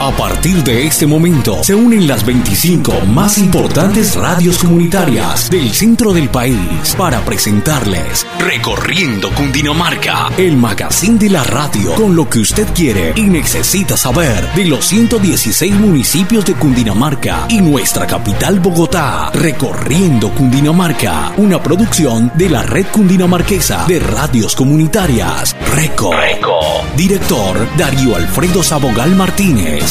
A partir de este momento se unen las 25 más importantes radios comunitarias del centro del país para presentarles Recorriendo Cundinamarca, el magazine de la radio con lo que usted quiere y necesita saber de los 116 municipios de Cundinamarca y nuestra capital Bogotá. Recorriendo Cundinamarca, una producción de la Red Cundinamarquesa de Radios Comunitarias, RECO. Director Darío Alfredo Sabogal Martínez.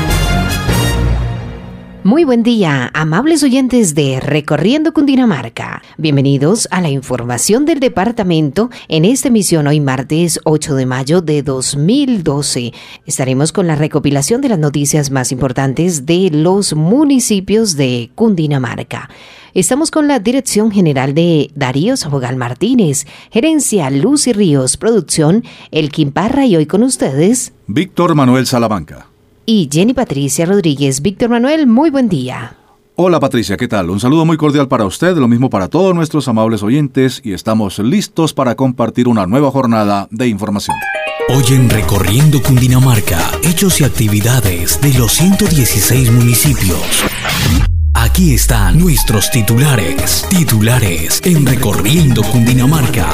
Muy buen día, amables oyentes de Recorriendo Cundinamarca. Bienvenidos a la información del departamento en esta emisión hoy martes 8 de mayo de 2012. Estaremos con la recopilación de las noticias más importantes de los municipios de Cundinamarca. Estamos con la dirección general de Darío Sabogal Martínez, gerencia Lucy Ríos, producción Elkin Parra y hoy con ustedes Víctor Manuel Salamanca y Jenny Patricia Rodríguez. Víctor Manuel, muy buen día. Hola Patricia, ¿qué tal? Un saludo muy cordial para usted, lo mismo para todos nuestros amables oyentes y estamos listos para compartir una nueva jornada de información. Hoy en Recorriendo Cundinamarca, hechos y actividades de los 116 municipios. Aquí están nuestros titulares en Recorriendo Cundinamarca.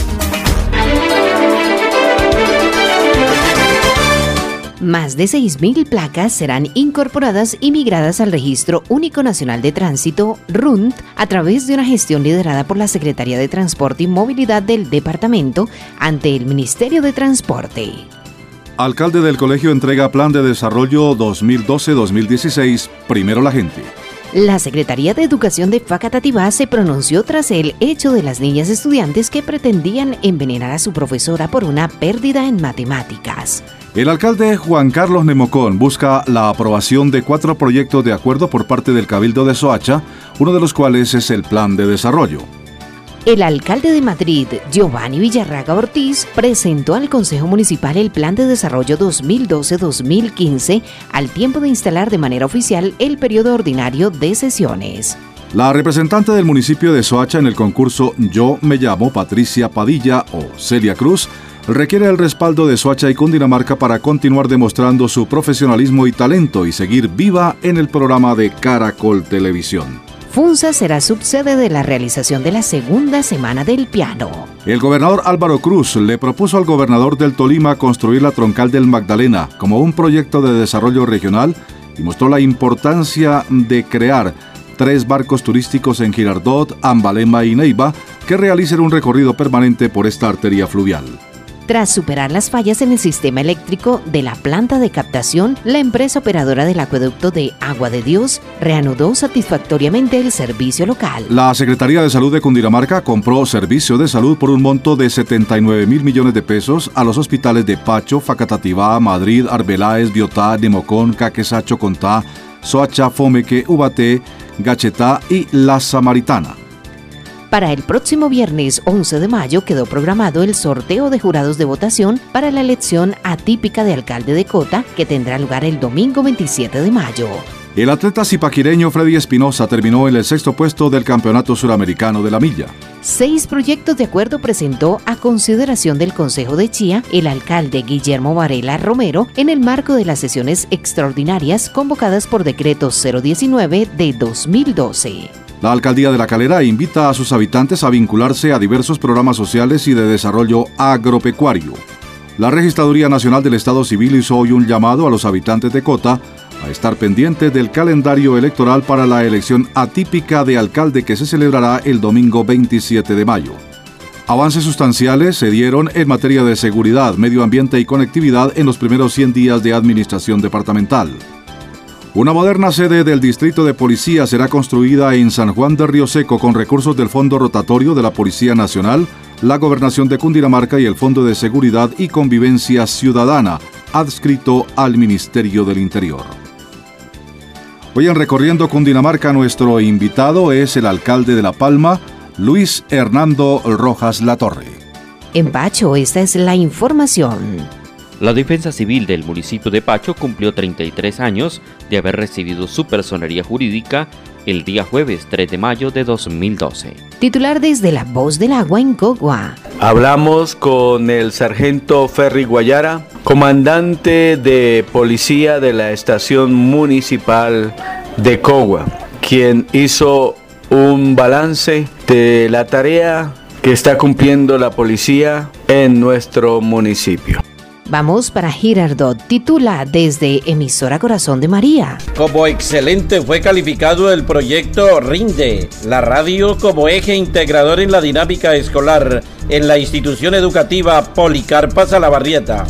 Más de 6.000 placas serán incorporadas y migradas al Registro Único Nacional de Tránsito, RUNT, a través de una gestión liderada por la Secretaría de Transporte y Movilidad del Departamento ante el Ministerio de Transporte. Alcalde del Colegio entrega Plan de Desarrollo 2012-2016, primero la gente. La Secretaría de Educación de Facatativá se pronunció tras el hecho de las niñas estudiantes que pretendían envenenar a su profesora por una pérdida en matemáticas. El alcalde Juan Carlos Nemocón busca la aprobación de 4 proyectos de acuerdo por parte del Cabildo de Soacha, uno de los cuales es el Plan de Desarrollo. El alcalde de Madrid, Giovanni Villarraga Ortiz, presentó al Consejo Municipal el Plan de Desarrollo 2012-2015 al tiempo de instalar de manera oficial el periodo ordinario de sesiones. La representante del municipio de Soacha en el concurso Yo me llamo Patricia Padilla o Celia Cruz requiere el respaldo de Soacha y Cundinamarca para continuar demostrando su profesionalismo y talento y seguir viva en el programa de Caracol Televisión. Funza será subsede de la realización de la segunda Semana del Piano. El gobernador Álvaro Cruz le propuso al gobernador del Tolima construir la troncal del Magdalena como un proyecto de desarrollo regional y mostró la importancia de crear 3 barcos turísticos en Girardot, Ambalema y Neiva que realicen un recorrido permanente por esta arteria fluvial. Tras superar las fallas en el sistema eléctrico de la planta de captación, la empresa operadora del acueducto de Agua de Dios reanudó satisfactoriamente el servicio local. La Secretaría de Salud de Cundinamarca compró servicio de salud por un monto de 79.000 millones de pesos a los hospitales de Pacho, Facatativá, Madrid, Arbeláez, Biotá, Nemocón, Caquesá, Chocontá, Soacha, Fomeque, Ubaté, Gachetá y La Samaritana. Para el próximo viernes 11 de mayo quedó programado el sorteo de jurados de votación para la elección atípica de alcalde de Cota, que tendrá lugar el domingo 27 de mayo. El atleta zipaquireño Freddy Espinosa terminó en el 6º puesto del Campeonato Suramericano de la Milla. 6 proyectos de acuerdo presentó a consideración del Consejo de Chía el alcalde Guillermo Varela Romero en el marco de las sesiones extraordinarias convocadas por decreto 019 de 2012. La Alcaldía de La Calera invita a sus habitantes a vincularse a diversos programas sociales y de desarrollo agropecuario. La Registraduría Nacional del Estado Civil hizo hoy un llamado a los habitantes de Cota a estar pendientes del calendario electoral para la elección atípica de alcalde que se celebrará el domingo 27 de mayo. Avances sustanciales se dieron en materia de seguridad, medio ambiente y conectividad en los primeros 100 días de administración departamental. Una moderna sede del Distrito de Policía será construida en San Juan de Río Seco con recursos del Fondo Rotatorio de la Policía Nacional, la Gobernación de Cundinamarca y el Fondo de Seguridad y Convivencia Ciudadana, adscrito al Ministerio del Interior. Hoy en Recorriendo Cundinamarca nuestro invitado es el alcalde de La Palma, Luis Hernando Rojas Latorre. En Pacho, esta es la información. La Defensa Civil del municipio de Pacho cumplió 33 años de haber recibido su personería jurídica el día jueves 3 de mayo de 2012. Titular desde La Voz del Agua en Cogua. Hablamos con el sargento Ferry Guayara, comandante de policía de la estación municipal de Cogua, quien hizo un balance de la tarea que está cumpliendo la policía en nuestro municipio. Vamos para Girardot, titula desde Emisora Corazón de María. Como excelente fue calificado el proyecto RINDE, la radio como eje integrador en la dinámica escolar en la institución educativa Policarpa Salabarrieta.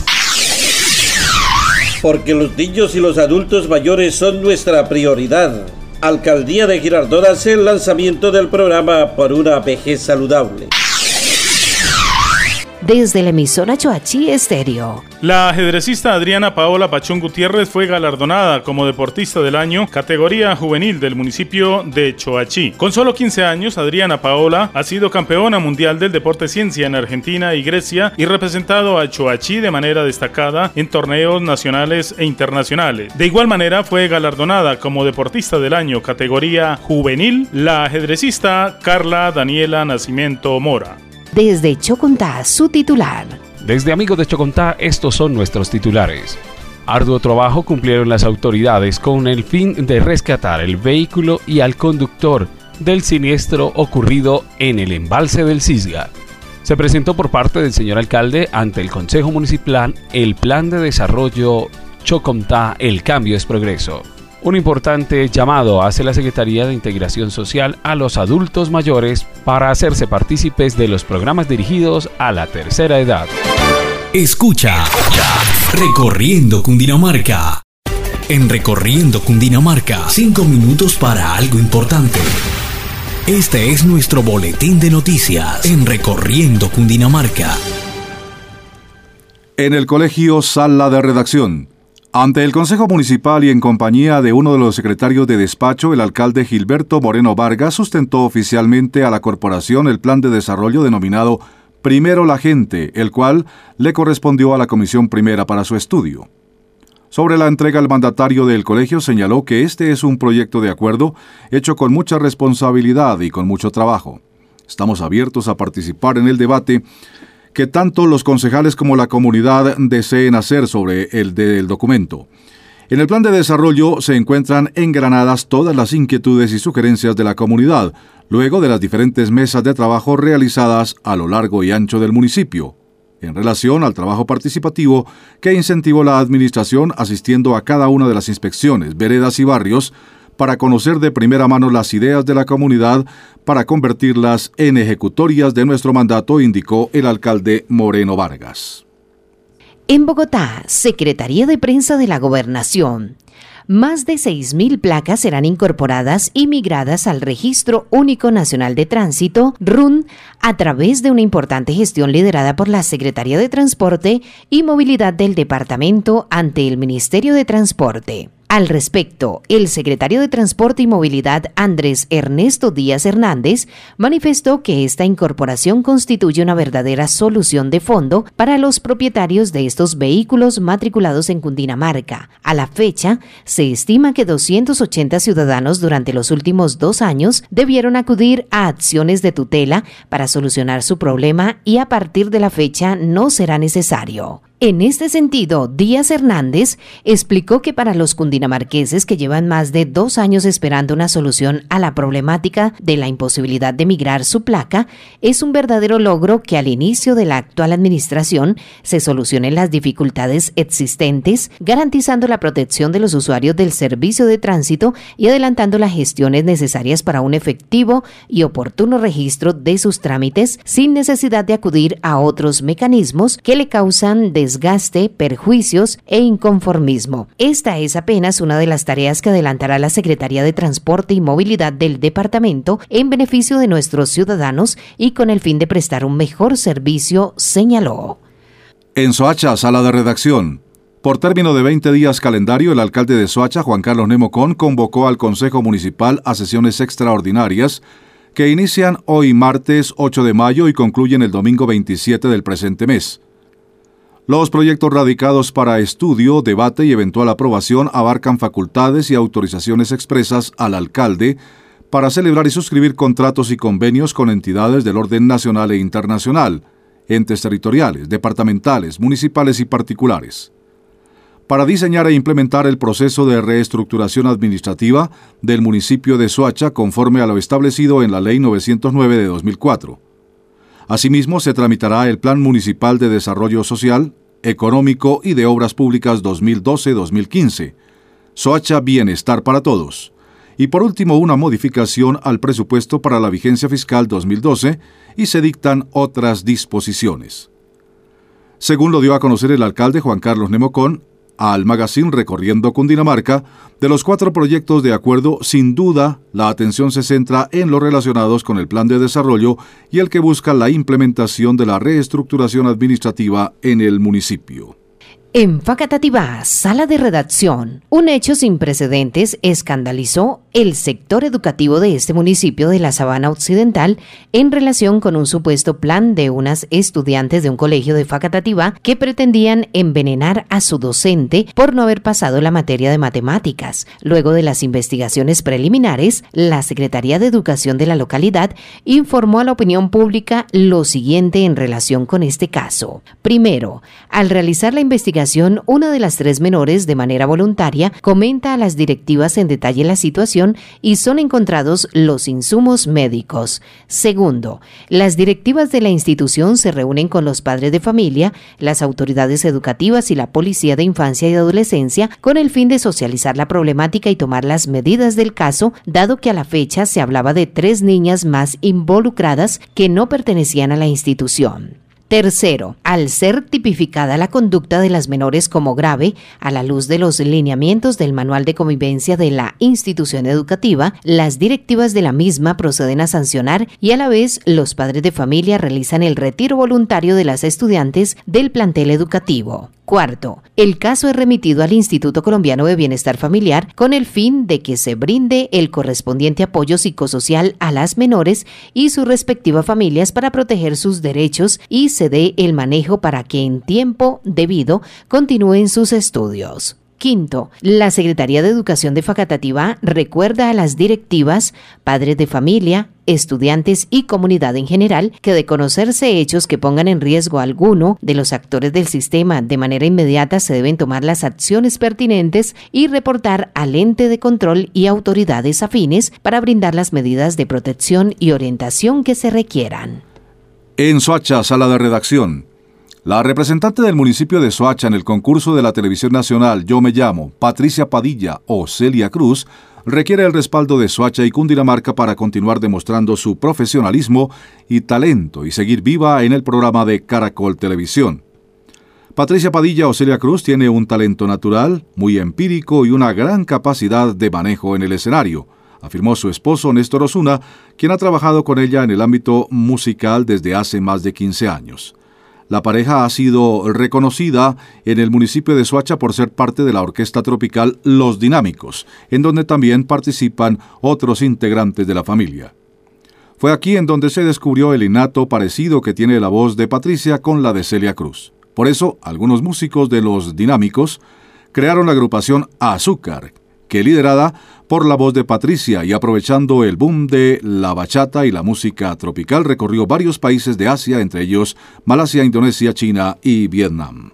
Porque los niños y los adultos mayores son nuestra prioridad. Alcaldía de Girardot hace el lanzamiento del programa Por una vejez saludable. Desde la emisora Choachí Estéreo. La ajedrecista Adriana Paola Pachón Gutiérrez fue galardonada como deportista del año, categoría juvenil del municipio de Choachí. Con solo 15 años, Adriana Paola ha sido campeona mundial del deporte ciencia en Argentina y Grecia y representado a Choachí de manera destacada en torneos nacionales e internacionales. De igual manera, fue galardonada como deportista del año, categoría juvenil, la ajedrecista Carla Daniela Nascimento Mora. Desde Chocontá, su titular. Desde Amigos de Chocontá, estos son nuestros titulares. Arduo trabajo cumplieron las autoridades con el fin de rescatar el vehículo y al conductor del siniestro ocurrido en el embalse del Cisga. Se presentó por parte del señor alcalde ante el Consejo Municipal el Plan de Desarrollo Chocontá, el cambio es progreso. Un importante llamado hace la Secretaría de Integración Social a los adultos mayores para hacerse partícipes de los programas dirigidos a la tercera edad. Escucha Recorriendo Cundinamarca. En Recorriendo Cundinamarca, 5 minutos para algo importante. Este es nuestro boletín de noticias en Recorriendo Cundinamarca. En el colegio Sala de Redacción. Ante el Consejo Municipal y en compañía de uno de los secretarios de despacho, el alcalde Gilberto Moreno Vargas sustentó oficialmente a la corporación el plan de desarrollo denominado Primero la Gente, el cual le correspondió a la Comisión Primera para su estudio. Sobre la entrega, el mandatario del colegio señaló que este es un proyecto de acuerdo hecho con mucha responsabilidad y con mucho trabajo. Estamos abiertos a participar en el debate que tanto los concejales como la comunidad deseen hacer sobre el del documento. En el plan de desarrollo se encuentran engranadas todas las inquietudes y sugerencias de la comunidad, luego de las diferentes mesas de trabajo realizadas a lo largo y ancho del municipio, en relación al trabajo participativo que incentivó la administración asistiendo a cada una de las inspecciones, veredas y barrios, para conocer de primera mano las ideas de la comunidad para convertirlas en ejecutorias de nuestro mandato, indicó el alcalde Moreno Vargas. En Bogotá, Secretaría de Prensa de la Gobernación. Más de 6.000 placas serán incorporadas y migradas al Registro Único Nacional de Tránsito, RUN, a través de una importante gestión liderada por la Secretaría de Transporte y Movilidad del Departamento ante el Ministerio de Transporte. Al respecto, el secretario de Transporte y Movilidad, Andrés Ernesto Díaz Hernández, manifestó que esta incorporación constituye una verdadera solución de fondo para los propietarios de estos vehículos matriculados en Cundinamarca. A la fecha, se estima que 280 ciudadanos durante los últimos 2 años debieron acudir a acciones de tutela para solucionar su problema y a partir de la fecha no será necesario. En este sentido, Díaz Hernández explicó que para los cundinamarqueses que llevan más de 2 años esperando una solución a la problemática de la imposibilidad de migrar su placa, es un verdadero logro que al inicio de la actual administración se solucionen las dificultades existentes, garantizando la protección de los usuarios del servicio de tránsito y adelantando las gestiones necesarias para un efectivo y oportuno registro de sus trámites sin necesidad de acudir a otros mecanismos que le causan desgaste, perjuicios e inconformismo. Esta es apenas una de las tareas que adelantará la Secretaría de Transporte y Movilidad del departamento en beneficio de nuestros ciudadanos y con el fin de prestar un mejor servicio, señaló. En Soacha, Sala de Redacción. Por término de 20 días calendario, el alcalde de Soacha, Juan Carlos Nemocón, convocó al Consejo Municipal a sesiones extraordinarias que inician hoy martes 8 de mayo y concluyen el domingo 27 del presente mes. Los proyectos radicados para estudio, debate y eventual aprobación abarcan facultades y autorizaciones expresas al alcalde para celebrar y suscribir contratos y convenios con entidades del orden nacional e internacional, entes territoriales, departamentales, municipales y particulares, para diseñar e implementar el proceso de reestructuración administrativa del municipio de Soacha conforme a lo establecido en la Ley 909 de 2004. Asimismo, se tramitará el Plan Municipal de Desarrollo Social, Económico y de Obras Públicas 2012-2015, Soacha Bienestar para Todos. Y por último, una modificación al presupuesto para la vigencia fiscal 2012 y se dictan otras disposiciones. Según lo dio a conocer el alcalde Juan Carlos Nemocón, al magazine Recorriendo Cundinamarca, de los 4 proyectos de acuerdo, sin duda, la atención se centra en los relacionados con el plan de desarrollo y el que busca la implementación de la reestructuración administrativa en el municipio. En Facatativá, sala de redacción, un hecho sin precedentes escandalizó el sector educativo de este municipio de la Sabana Occidental en relación con un supuesto plan de unas estudiantes de un colegio de Facatativá que pretendían envenenar a su docente por no haber pasado la materia de matemáticas. Luego de las investigaciones preliminares, la Secretaría de Educación de la localidad informó a la opinión pública lo siguiente en relación con este caso. Primero, al realizar la investigación, una de las 3 menores, de manera voluntaria, comenta a las directivas en detalle la situación y son encontrados los insumos médicos. Segundo, las directivas de la institución se reúnen con los padres de familia, las autoridades educativas y la Policía de Infancia y Adolescencia con el fin de socializar la problemática y tomar las medidas del caso, dado que a la fecha se hablaba de 3 niñas más involucradas que no pertenecían a la institución. Tercero, al ser tipificada la conducta de las menores como grave, a la luz de los lineamientos del Manual de Convivencia de la institución educativa, las directivas de la misma proceden a sancionar y a la vez los padres de familia realizan el retiro voluntario de las estudiantes del plantel educativo. Cuarto, el caso es remitido al Instituto Colombiano de Bienestar Familiar con el fin de que se brinde el correspondiente apoyo psicosocial a las menores y sus respectivas familias para proteger sus derechos y se dé el manejo para que en tiempo debido continúen sus estudios. Quinto, la Secretaría de Educación de Facatativá recuerda a las directivas, padres de familia, estudiantes y comunidad en general que de conocerse hechos que pongan en riesgo a alguno de los actores del sistema de manera inmediata se deben tomar las acciones pertinentes y reportar al ente de control y autoridades afines para brindar las medidas de protección y orientación que se requieran. En Soacha, sala de redacción. La representante del municipio de Soacha en el concurso de la televisión nacional Yo Me Llamo, Patricia Padilla o Celia Cruz, requiere el respaldo de Soacha y Cundinamarca para continuar demostrando su profesionalismo y talento y seguir viva en el programa de Caracol Televisión. Patricia Padilla o Celia Cruz tiene un talento natural, muy empírico y una gran capacidad de manejo en el escenario, afirmó su esposo Néstor Osuna, quien ha trabajado con ella en el ámbito musical desde hace más de 15 años. La pareja ha sido reconocida en el municipio de Soacha por ser parte de la orquesta tropical Los Dinámicos, en donde también participan otros integrantes de la familia. Fue aquí en donde se descubrió el innato parecido que tiene la voz de Patricia con la de Celia Cruz. Por eso, algunos músicos de Los Dinámicos crearon la agrupación Azúcar, que liderada por la voz de Patricia y aprovechando el boom de la bachata y la música tropical recorrió varios países de Asia, entre ellos Malasia, Indonesia, China y Vietnam.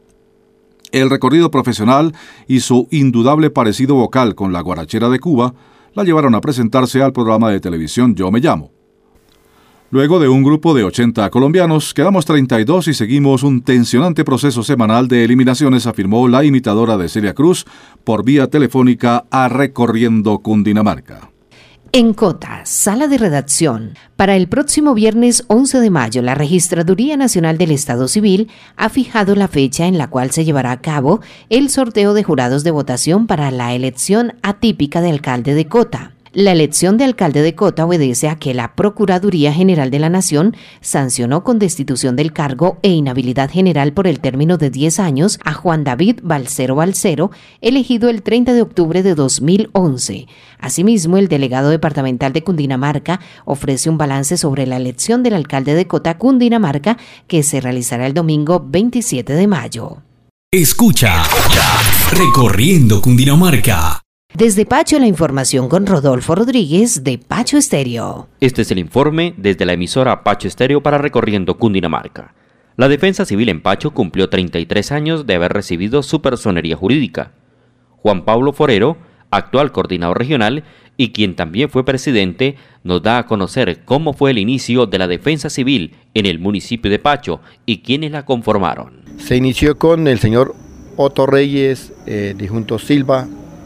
El recorrido profesional y su indudable parecido vocal con la guarachera de Cuba la llevaron a presentarse al programa de televisión Yo Me Llamo. Luego de un grupo de 80 colombianos, quedamos 32 y seguimos un tensionante proceso semanal de eliminaciones, afirmó la imitadora de Celia Cruz por vía telefónica a Recorriendo Cundinamarca. En Cota, sala de redacción. Para el próximo viernes 11 de mayo, la Registraduría Nacional del Estado Civil ha fijado la fecha en la cual se llevará a cabo el sorteo de jurados de votación para la elección atípica de alcalde de Cota. La elección de alcalde de Cota obedece a que la Procuraduría General de la Nación sancionó con destitución del cargo e inhabilidad general por el término de 10 años a Juan David Balcero, elegido el 30 de octubre de 2011. Asimismo, el delegado departamental de Cundinamarca ofrece un balance sobre la elección del alcalde de Cota, Cundinamarca, que se realizará el domingo 27 de mayo. Escucha Recorriendo Cundinamarca. Desde Pacho, la información con Rodolfo Rodríguez de Pacho Estéreo. Este es el informe desde la emisora Pacho Estéreo para Recorriendo Cundinamarca. La Defensa Civil en Pacho cumplió 33 años de haber recibido su personería jurídica. Juan Pablo Forero, actual coordinador regional y quien también fue presidente, nos da a conocer cómo fue el inicio de la Defensa Civil en el municipio de Pacho y quiénes la conformaron. Se inició con el señor Otto Reyes, Dijunto Silva,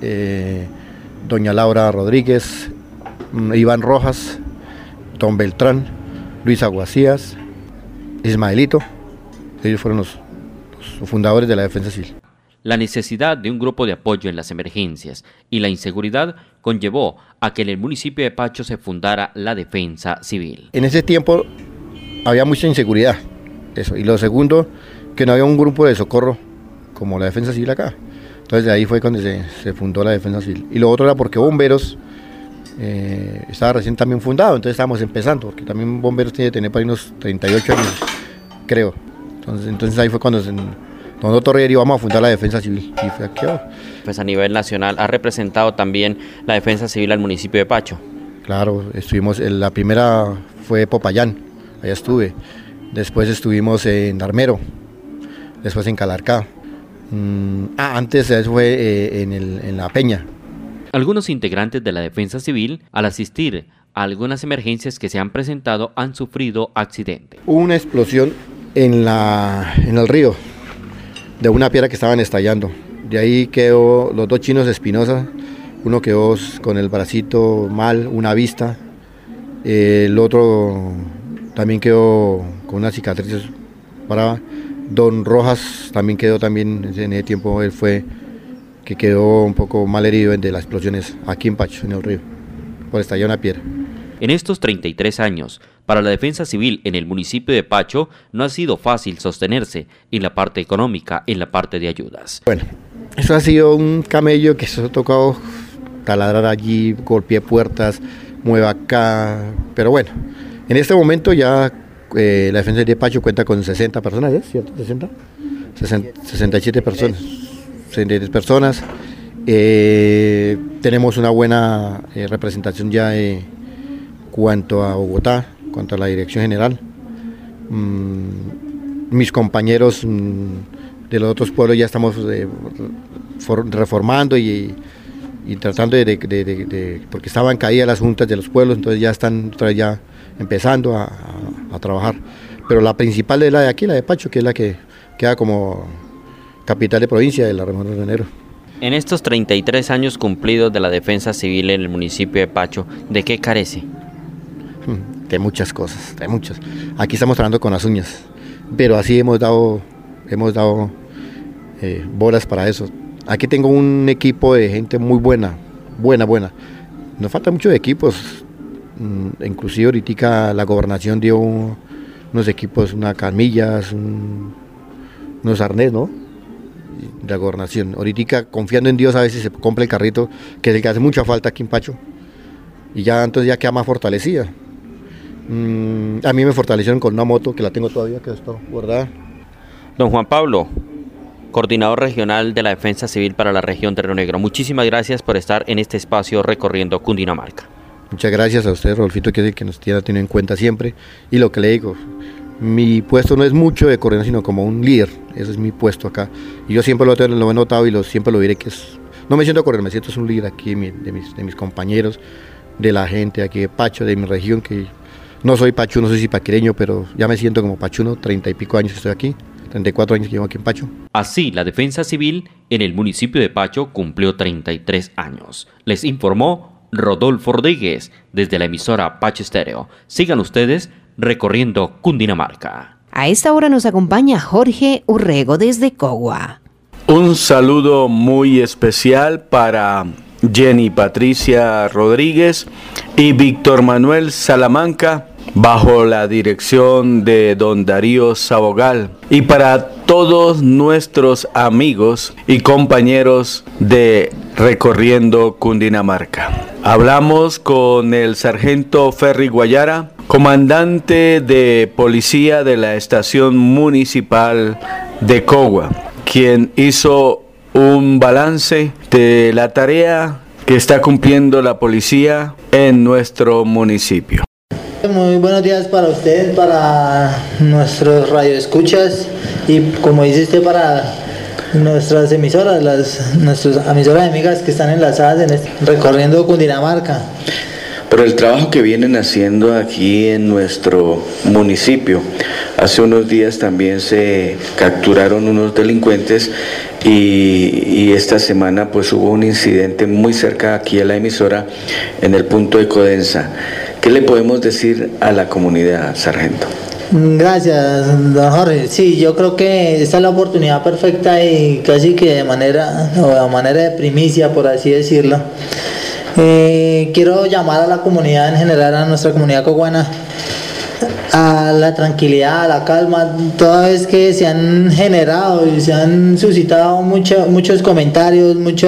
doña Laura Rodríguez, Iván Rojas, Don Beltrán, Luis Aguacías, Ismaelito. Ellos fueron los fundadores de la Defensa Civil. La necesidad de un grupo de apoyo en las emergencias y la inseguridad conllevó a que en el municipio de Pacho se fundara la Defensa Civil. En ese tiempo había mucha inseguridad, eso. Y lo segundo, que no había un grupo de socorro como la Defensa Civil acá. Entonces de ahí fue cuando se fundó la Defensa Civil. Y lo otro era porque Bomberos estaba recién también fundado, entonces estábamos empezando, porque también Bomberos tiene que tener para unos 38 años, creo. Entonces ahí fue cuando don Otto Reyes íbamos a fundar la Defensa Civil. Y fue aquí. Pues a nivel nacional, ¿ha representado también la Defensa Civil al municipio de Pacho? Claro, estuvimos, la primera fue Popayán, allá estuve. Después estuvimos en Armero, después en Calarcá. Antes eso fue en La Peña. Algunos integrantes de la Defensa Civil, al asistir a algunas emergencias que se han presentado, han sufrido accidentes. Hubo una explosión en el río de una piedra que estaban estallando. De ahí quedó los dos chinos de Espinosa, uno quedó con el bracito mal, una vista, el otro también quedó con unas cicatrices brava. Don Rojas también quedó en ese tiempo, él fue que quedó un poco mal herido de las explosiones aquí en Pacho, en el río, por estallar una piedra. En estos 33 años, para la Defensa Civil en el municipio de Pacho no ha sido fácil sostenerse en la parte económica, en la parte de ayudas. Bueno, eso ha sido un camello que se ha tocado taladrar allí, golpear puertas, mueva acá, pero bueno, en este momento ya la Defensa Civil de Pacho cuenta con 60 personas, ¿es cierto? 67 personas. 63 personas. Tenemos una buena representación ya cuanto a Bogotá, cuanto a la dirección general. Mis compañeros de los otros pueblos ya estamos reformando y tratando porque estaban caídas las juntas de los pueblos, entonces ya están ya empezando a trabajar. Pero la principal es la de aquí, la de Pacho, que es la que queda como capital de provincia de la región de Enero. En estos 33 años cumplidos de la Defensa Civil en el municipio de Pacho, ¿de qué carece? De muchas cosas, de muchas. Aquí estamos trabajando con las uñas, pero así hemos dado bolas para eso. Aquí tengo un equipo de gente muy buena. Nos falta mucho de equipos, inclusive ahorita la gobernación dio unos equipos, unas camillas, unos arnés, ¿no? La gobernación. Ahorita confiando en Dios a veces se compra el carrito, que es el que hace mucha falta aquí en Pacho. Y ya entonces ya queda más fortalecida. A mí me fortalecieron con una moto que la tengo todavía, que está guardada. Don Juan Pablo, coordinador regional de la Defensa Civil para la región de Río Negro, muchísimas gracias por estar en este espacio recorriendo Cundinamarca. Muchas gracias a usted, Rodolfito, que es el que nos tiene en cuenta siempre. Y lo que le digo, mi puesto no es mucho de coordinación, sino como un líder. Ese es mi puesto acá. Y yo siempre lo he notado y siempre lo diré, que no me siento coordinador, me siento un líder aquí de mis compañeros, de la gente aquí de Pacho, de mi región, que no soy pachuno, soy zipaquireño, pero ya me siento como pachuno, 30 y pico años que estoy aquí, 34 años que llevo aquí en Pacho. Así, la Defensa Civil en el municipio de Pacho cumplió 33 años. Les informó Rodolfo Rodríguez desde la emisora Pacho Estéreo. Sigan ustedes recorriendo Cundinamarca. A esta hora nos acompaña Jorge Urrego desde Cogua. Un saludo muy especial para Jenny Patricia Rodríguez y Víctor Manuel Salamanca, bajo la dirección de don Darío Sabogal, y para todos nuestros amigos y compañeros de Recorriendo Cundinamarca. Hablamos con el sargento Ferry Guayara, comandante de policía de la estación municipal de Cogua, quien hizo un balance de la tarea que está cumpliendo la policía en nuestro municipio. Muy buenos días para usted, para nuestros radioescuchas y, como dice usted, para nuestras emisoras, nuestras emisoras amigas que están enlazadas en Recorriendo Cundinamarca. Pero el trabajo que vienen haciendo aquí en nuestro municipio, hace unos días también se capturaron unos delincuentes y esta semana pues hubo un incidente muy cerca aquí a la emisora en el punto de Codensa. ¿Qué le podemos decir a la comunidad, sargento? Gracias, don Jorge. Sí, yo creo que esta es la oportunidad perfecta y casi que de manera de primicia, por así decirlo. Quiero llamar a la comunidad en general, a nuestra comunidad coguana, a la tranquilidad, a la calma, toda vez que se han generado y se han suscitado muchos comentarios, mucho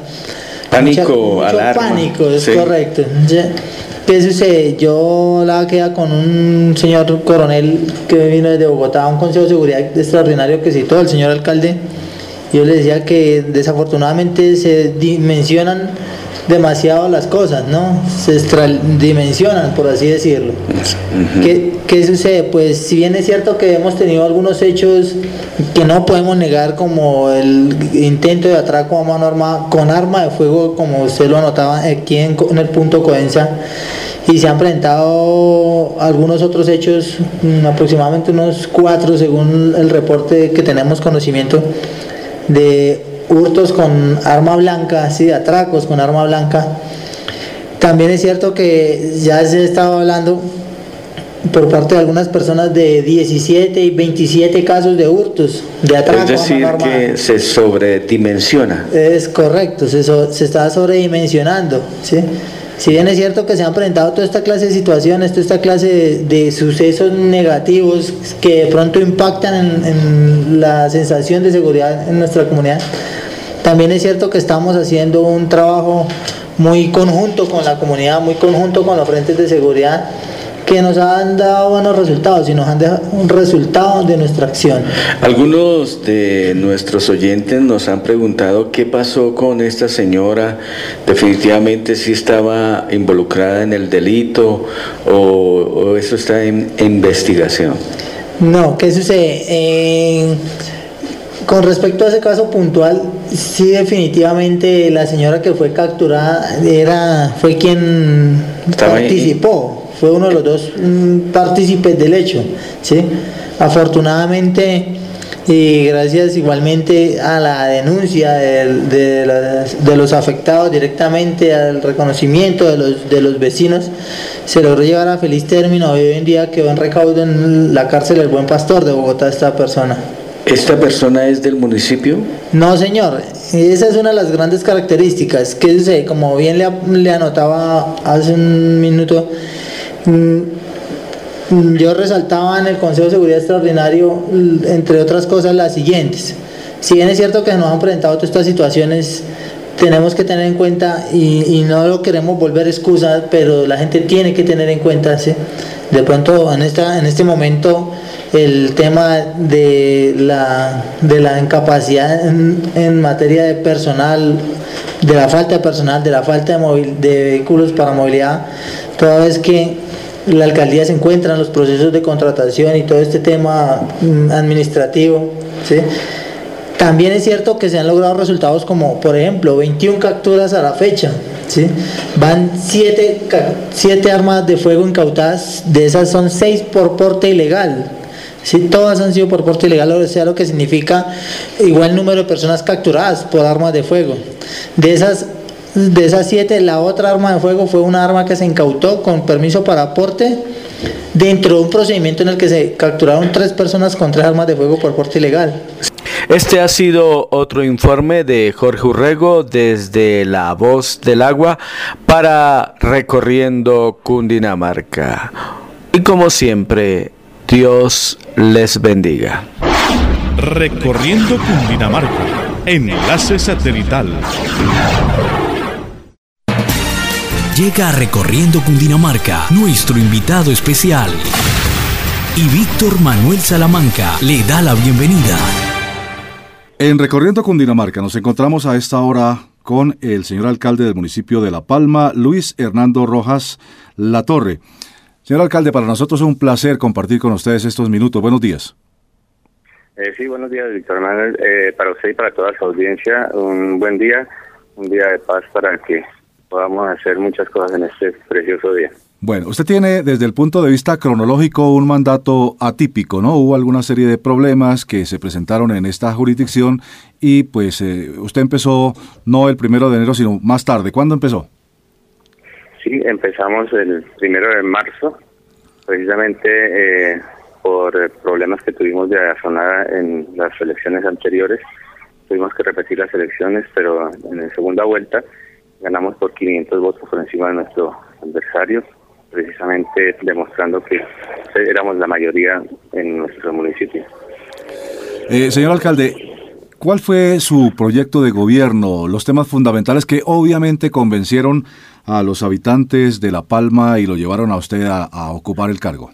alarma. Pánico, es sí. Correcto. ¿Qué sucede? Yo la queda con un señor coronel que vino desde Bogotá, un consejo de seguridad extraordinario que citó el señor alcalde. Yo le decía que desafortunadamente se dimensionan demasiado las cosas, ¿no? Se extradimensionan, por así decirlo. ¿Qué sucede? Pues si bien es cierto que hemos tenido algunos hechos que no podemos negar, como el intento de atraco a mano armada con arma de fuego, como usted lo anotaba aquí en el punto Codensa, y se han presentado algunos otros hechos, aproximadamente unos 4 según el reporte que tenemos conocimiento, de hurtos con arma blanca, sí, atracos con arma blanca. También es cierto que ya se estaba hablando por parte de algunas personas de 17 y 27 casos de hurtos, de atracos. Es decir, que se sobredimensiona. Es correcto, se está sobredimensionando, ¿sí? Si bien es cierto que se han presentado toda esta clase de situaciones, toda esta clase de sucesos negativos que de pronto impactan en la sensación de seguridad en nuestra comunidad, también es cierto que estamos haciendo un trabajo muy conjunto con la comunidad, muy conjunto con los frentes de seguridad, que nos han dado buenos resultados y nos han dado un resultado de nuestra acción. Algunos de nuestros oyentes nos han preguntado qué pasó con esta señora, definitivamente si estaba involucrada en el delito o eso está en investigación. No, ¿qué sucede? Con respecto a ese caso puntual, sí, definitivamente la señora que fue capturada fue quien participó. Fue uno de los dos partícipes del hecho, ¿sí? Afortunadamente, y gracias igualmente a la denuncia de los afectados directamente, al reconocimiento de los vecinos, se logró llevar a feliz término. Hoy en día quedó en recaudo en la cárcel El Buen Pastor de Bogotá esta persona. ¿Esta persona es del municipio? No, señor. Esa es una de las grandes características. Que sucede, como bien le anotaba hace un minuto, yo resaltaba en el Consejo de Seguridad Extraordinario, entre otras cosas, las siguientes. Si bien es cierto que nos han presentado todas estas situaciones, tenemos que tener en cuenta, y no lo queremos volver excusa, pero la gente tiene que tener en cuenta, ¿sí? De pronto en este momento el tema de la incapacidad en materia de personal, de la falta de personal, de la falta de vehículos para movilidad, toda vez que la alcaldía se encuentra en los procesos de contratación y todo este tema administrativo, ¿sí? También es cierto que se han logrado resultados como, por ejemplo, 21 capturas a la fecha, ¿sí? Van 7 armas de fuego incautadas, de esas son 6 por porte ilegal, ¿sí? Todas han sido por porte ilegal, o sea, lo que significa igual número de personas capturadas por armas de fuego. De esas 7, la otra arma de fuego fue una arma que se incautó con permiso para porte dentro de un procedimiento en el que se capturaron 3 personas con 3 armas de fuego por porte ilegal. Este ha sido otro informe de Jorge Urrego desde La Voz del Agua para Recorriendo Cundinamarca. Y como siempre, Dios les bendiga. Recorriendo Cundinamarca, enlace satelital. Llega a Recorriendo Cundinamarca nuestro invitado especial. Y Víctor Manuel Salamanca le da la bienvenida. En Recorriendo Cundinamarca nos encontramos a esta hora con el señor alcalde del municipio de La Palma, Luis Hernando Rojas Latorre. Señor alcalde, para nosotros es un placer compartir con ustedes estos minutos. Buenos días. Sí, buenos días, Víctor Manuel. Para usted y para toda su audiencia, un buen día, un día de paz para que podamos hacer muchas cosas en este precioso día. Bueno, usted tiene desde el punto de vista cronológico un mandato atípico, ¿no? Hubo alguna serie de problemas que se presentaron en esta jurisdicción y pues usted empezó no el 1 de enero, sino más tarde. ¿Cuándo empezó? Sí, empezamos el 1 de marzo, precisamente por problemas que tuvimos de azonada en las elecciones anteriores. Tuvimos que repetir las elecciones, pero en la segunda vuelta ganamos por 500 votos por encima de nuestro adversario, precisamente demostrando que éramos la mayoría en nuestro municipio. Señor alcalde, ¿cuál fue su proyecto de gobierno? Los temas fundamentales que obviamente convencieron a los habitantes de La Palma y lo llevaron a usted a ocupar el cargo.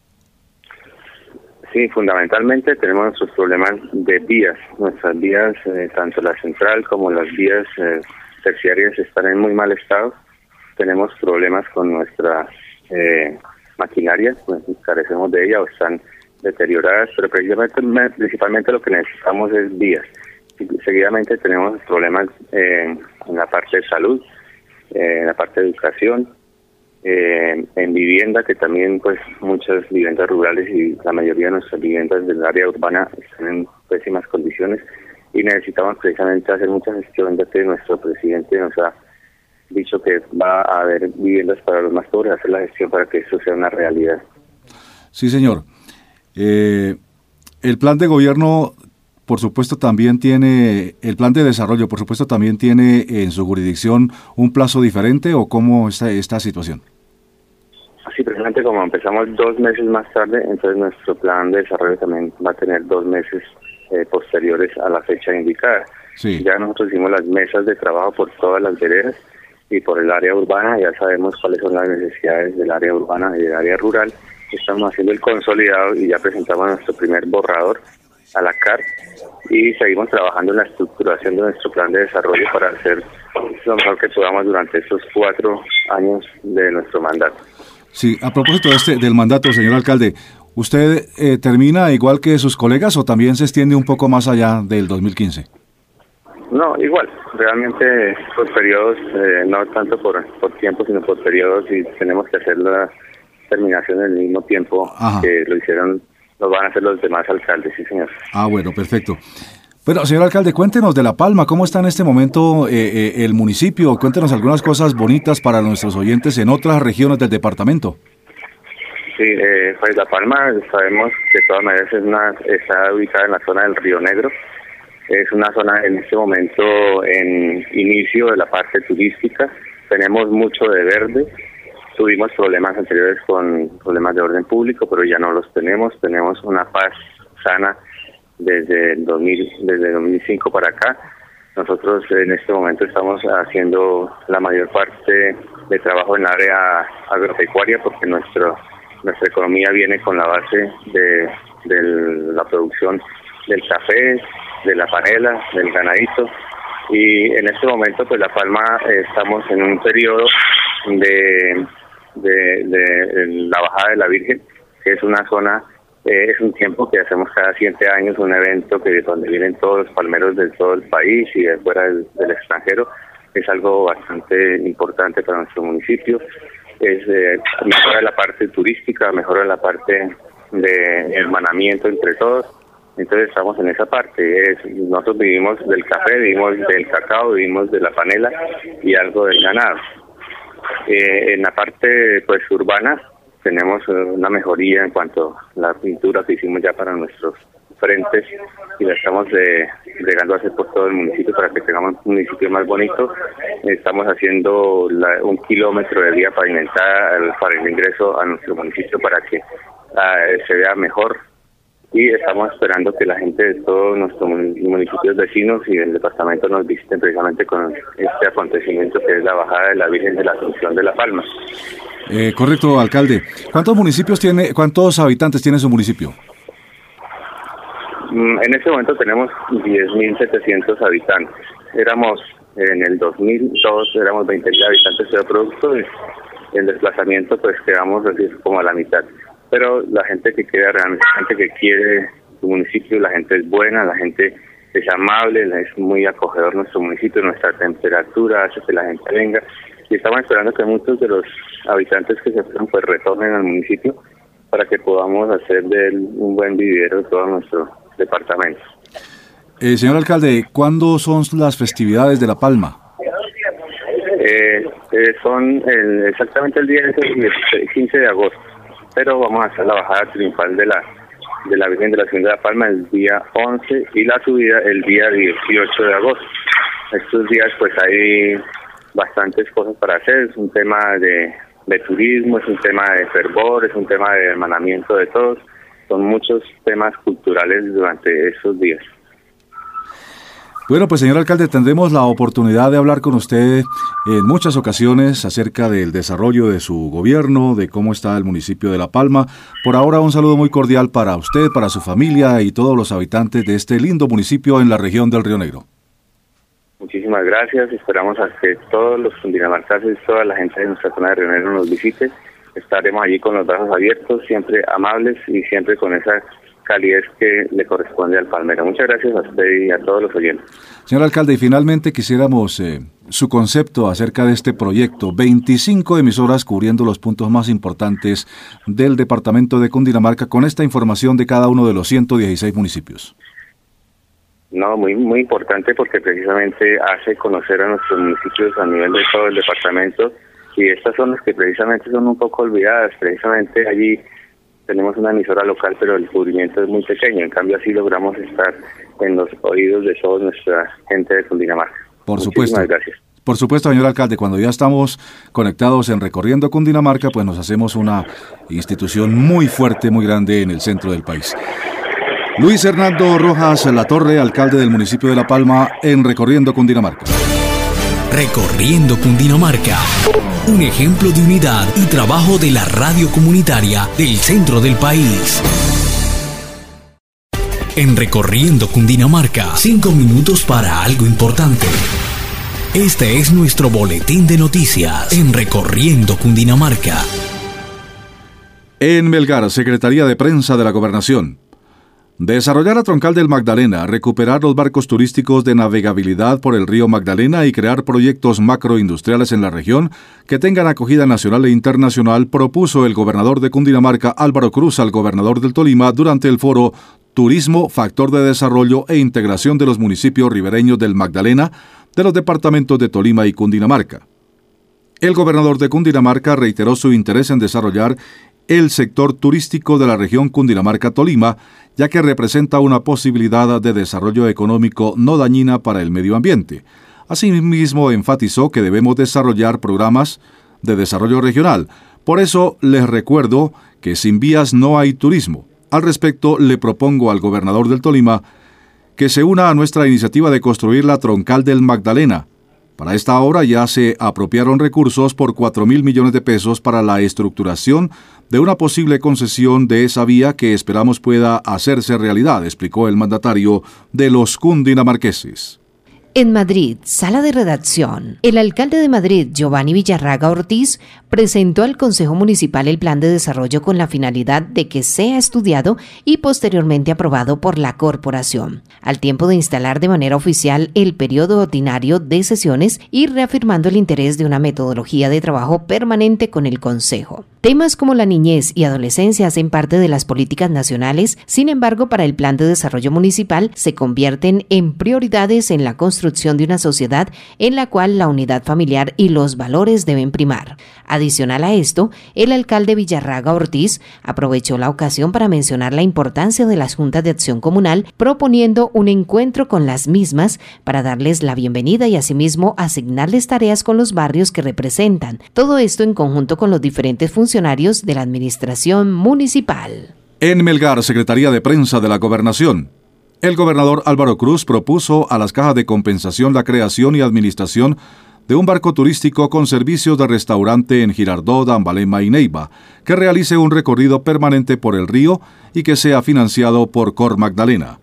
Sí, fundamentalmente tenemos nuestros problemas de vías. Nuestras vías, tanto la central como las vías terciarias, están en muy mal estado. Tenemos problemas con nuestra maquinaria, pues carecemos de ella o están deterioradas, pero principalmente lo que necesitamos es vías. Y seguidamente tenemos problemas en la parte de salud, en la parte de educación, en vivienda, que también pues muchas viviendas rurales y la mayoría de nuestras viviendas del área urbana están en pésimas condiciones y necesitamos precisamente hacer mucha gestión, ya que nuestro presidente nos ha dicho que va a haber viviendas para los más pobres, hacer la gestión para que eso sea una realidad. Sí, señor. El plan de gobierno, por supuesto, también tiene, el plan de desarrollo, por supuesto, también tiene en su jurisdicción un plazo diferente, ¿o cómo está esta situación? Sí, precisamente como empezamos 2 meses más tarde, entonces nuestro plan de desarrollo también va a tener 2 meses posteriores a la fecha indicada. Sí. Ya nosotros hicimos las mesas de trabajo por todas las veredas y por el área urbana, ya sabemos cuáles son las necesidades del área urbana y del área rural. Estamos haciendo el consolidado y ya presentamos nuestro primer borrador a la CAR y seguimos trabajando en la estructuración de nuestro plan de desarrollo para hacer lo mejor que podamos durante estos 4 años de nuestro mandato. Sí, a propósito del mandato, señor alcalde, ¿usted termina igual que sus colegas o también se extiende un poco más allá del 2015? No, igual, realmente por periodos, no tanto por tiempo, sino por periodos, y tenemos que hacer la terminación en el mismo tiempo. Ajá. Que lo van a hacer los demás alcaldes, sí señor. Ah, bueno, perfecto. Bueno, señor alcalde, cuéntenos de La Palma, ¿cómo está en este momento el municipio? Cuéntenos algunas cosas bonitas para nuestros oyentes en otras regiones del departamento. Sí, pues La Palma sabemos que de todas maneras está ubicada en la zona del Río Negro. Es una zona en este momento en inicio de la parte turística. Tenemos mucho de verde. Tuvimos problemas anteriores con problemas de orden público, pero ya no los tenemos. Tenemos una paz sana desde 2005 para acá. Nosotros en este momento estamos haciendo la mayor parte de trabajo en el área agropecuaria porque nuestra economía viene con la base de la producción del café, de la panela, del ganadito, y en este momento pues La Palma estamos en un periodo de la bajada de la Virgen, que es una zona, es un tiempo que hacemos cada 7 años, un evento donde vienen todos los palmeros de todo el país y de fuera del extranjero. Es algo bastante importante para nuestro municipio. Mejora la parte turística, mejora la parte de hermanamiento entre todos. Entonces estamos en esa parte. Nosotros vivimos del café, vivimos del cacao, vivimos de la panela y algo del ganado. En la parte pues urbana tenemos una mejoría en cuanto a la pintura que hicimos ya para nuestros frentes y la estamos llegando a hacer por todo el municipio para que tengamos un municipio más bonito. Estamos haciendo 1 kilómetro de vía pavimentada para el ingreso a nuestro municipio para que se vea mejor, y estamos esperando que la gente de todos nuestros municipios vecinos y del departamento nos visiten precisamente con este acontecimiento que es la bajada de la Virgen de la Asunción de La Palma. Correcto, alcalde. ¿Cuántos habitantes tiene su municipio? En este momento tenemos 10.700 habitantes. En el 2002 éramos 20.000 habitantes de producto, y en desplazamiento pues quedamos así como a la mitad. Pero la gente que queda realmente, la gente que quiere su municipio, la gente es buena, la gente es amable, es muy acogedor nuestro municipio, nuestra temperatura hace que la gente venga, y estamos esperando que muchos de los habitantes que se fueron pues retornen al municipio para que podamos hacer de él un buen vividero de todo nuestro departamento. Señor alcalde, ¿cuándo son las festividades de La Palma? Son exactamente el día 15 de agosto, pero vamos a hacer la bajada triunfal de la Virgen de la Asunción de La Palma el día 11 y la subida el día 18 de agosto. Estos días pues hay bastantes cosas para hacer, es un tema de turismo, es un tema de fervor, es un tema de hermanamiento de todos, son muchos temas culturales durante esos días. Bueno, pues señor alcalde, tendremos la oportunidad de hablar con usted en muchas ocasiones acerca del desarrollo de su gobierno, de cómo está el municipio de La Palma. Por ahora, un saludo muy cordial para usted, para su familia y todos los habitantes de este lindo municipio en la región del Río Negro. Muchísimas gracias, esperamos a que todos los cundinamarqueses, toda la gente de nuestra zona de Río Negro nos visite. Estaremos allí con los brazos abiertos, siempre amables y siempre con esa calidez que le corresponde al palmero. Muchas gracias a usted y a todos los oyentes. Señor alcalde, y finalmente quisiéramos su concepto acerca de este proyecto. 25 emisoras cubriendo los puntos más importantes del departamento de Cundinamarca con esta información de cada uno de los 116 municipios. No, muy importante porque precisamente hace conocer a nuestros municipios a nivel de todo el departamento, y estas son las que precisamente son un poco olvidadas. Precisamente allí tenemos una emisora local, pero el cubrimiento es muy pequeño. En cambio, así logramos estar en los oídos de toda nuestra gente de Cundinamarca. Por supuesto. Muchísimas gracias. Por supuesto, señor alcalde, cuando ya estamos conectados en Recorriendo Cundinamarca, pues nos hacemos una institución muy fuerte, muy grande en el centro del país. Luis Hernando Rojas Latorre, alcalde del municipio de La Palma, en Recorriendo Cundinamarca. Recorriendo Cundinamarca, un ejemplo de unidad y trabajo de la radio comunitaria del centro del país. En Recorriendo Cundinamarca, 5 minutos para algo importante. Este es nuestro boletín de noticias en Recorriendo Cundinamarca. En Melgar, Secretaría de Prensa de la Gobernación. Desarrollar la troncal del Magdalena, recuperar los barcos turísticos de navegabilidad por el río Magdalena y crear proyectos macroindustriales en la región que tengan acogida nacional e internacional, propuso el gobernador de Cundinamarca, Álvaro Cruz, al gobernador del Tolima durante el foro Turismo, Factor de Desarrollo e Integración de los municipios ribereños del Magdalena de los departamentos de Tolima y Cundinamarca. El gobernador de Cundinamarca reiteró su interés en desarrollar el sector turístico de la región Cundinamarca-Tolima, ya que representa una posibilidad de desarrollo económico no dañina para el medio ambiente. Asimismo, enfatizó que debemos desarrollar programas de desarrollo regional. Por eso, les recuerdo que sin vías no hay turismo. Al respecto, le propongo al gobernador del Tolima que se una a nuestra iniciativa de construir la troncal del Magdalena. Para esta obra ya se apropiaron recursos por 4.000 millones de pesos para la estructuración de una posible concesión de esa vía que esperamos pueda hacerse realidad, explicó el mandatario de los cundinamarqueses. En Madrid, sala de redacción, el alcalde de Madrid, Giovanni Villarraga Ortiz, presentó al Consejo Municipal el plan de desarrollo con la finalidad de que sea estudiado y posteriormente aprobado por la corporación, al tiempo de instalar de manera oficial el periodo ordinario de sesiones y reafirmando el interés de una metodología de trabajo permanente con el Consejo. Temas como la niñez y adolescencia hacen parte de las políticas nacionales, sin embargo, para el plan de desarrollo municipal se convierten en prioridades en la construcción construcción de una sociedad en la cual la unidad familiar y los valores deben primar. Adicional a esto, el alcalde Villarraga Ortiz aprovechó la ocasión para mencionar la importancia de las juntas de acción comunal, proponiendo un encuentro con las mismas para darles la bienvenida y asimismo asignarles tareas con los barrios que representan. Todo esto en conjunto con los diferentes funcionarios de la administración municipal. En Melgar, Secretaría de Prensa de la Gobernación. El gobernador Álvaro Cruz propuso a las cajas de compensación la creación y administración de un barco turístico con servicios de restaurante en Girardot, Ambalema y Neiva, que realice un recorrido permanente por el río y que sea financiado por Cor Magdalena.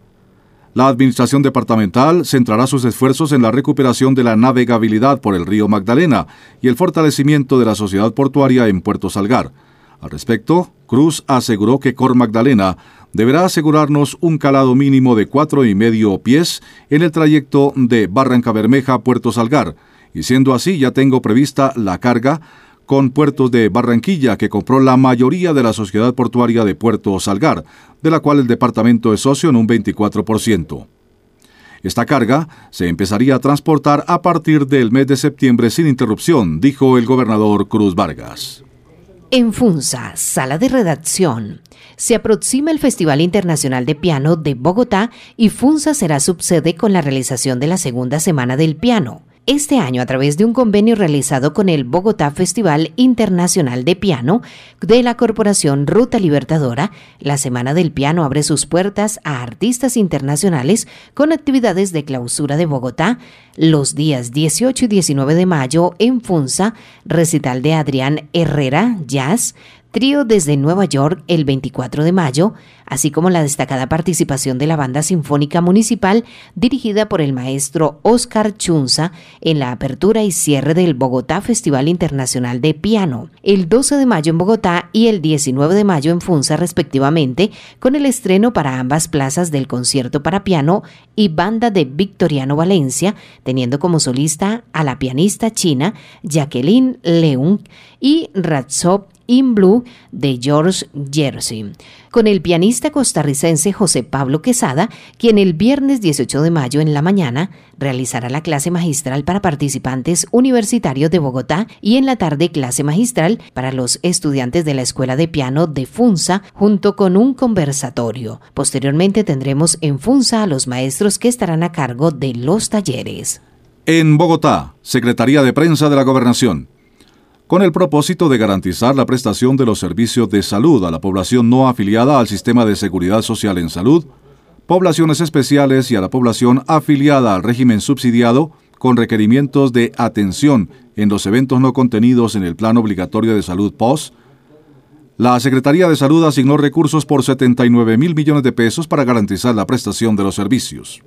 La administración departamental centrará sus esfuerzos en la recuperación de la navegabilidad por el río Magdalena y el fortalecimiento de la sociedad portuaria en Puerto Salgar. Al respecto, Cruz aseguró que Cor Magdalena deberá asegurarnos un calado mínimo de 4,5 pies en el trayecto de Barranca Bermeja a Puerto Salgar, y siendo así ya tengo prevista la carga con Puertos de Barranquilla, que compró la mayoría de la sociedad portuaria de Puerto Salgar, de la cual el departamento es socio en un 24%. Esta carga se empezaría a transportar a partir del mes de septiembre sin interrupción, dijo el gobernador Cruz Vargas. En Funza, sala de redacción. Se aproxima el Festival Internacional de Piano de Bogotá y Funza será subsede con la realización de la segunda semana del piano. Este año, a través de un convenio realizado con el Bogotá Festival Internacional de Piano de la Corporación Ruta Libertadora, la Semana del Piano abre sus puertas a artistas internacionales con actividades de clausura de Bogotá los días 18 y 19 de mayo en Funza, recital de Adrián Herrera, jazz, trío desde Nueva York el 24 de mayo, así como la destacada participación de la Banda Sinfónica Municipal dirigida por el maestro Oscar Chunza en la apertura y cierre del Bogotá Festival Internacional de Piano, el 12 de mayo en Bogotá y el 19 de mayo en Funza respectivamente, con el estreno para ambas plazas del concierto para piano y banda de Victoriano Valencia, teniendo como solista a la pianista china Jacqueline Leung y Rhapsody in Blue de George Jersey, con el pianista costarricense José Pablo Quesada, quien el viernes 18 de mayo en la mañana realizará la clase magistral para participantes universitarios de Bogotá y en la tarde clase magistral para los estudiantes de la Escuela de Piano de Funza, junto con un conversatorio. Posteriormente tendremos en Funza a los maestros que estarán a cargo de los talleres. En Bogotá, Secretaría de Prensa de la Gobernación. Con el propósito de garantizar la prestación de los servicios de salud a la población no afiliada al sistema de seguridad social en salud, poblaciones especiales y a la población afiliada al régimen subsidiado con requerimientos de atención en los eventos no contenidos en el Plan Obligatorio de Salud POS, la Secretaría de Salud asignó recursos por 79.000 millones de pesos para garantizar la prestación de los servicios.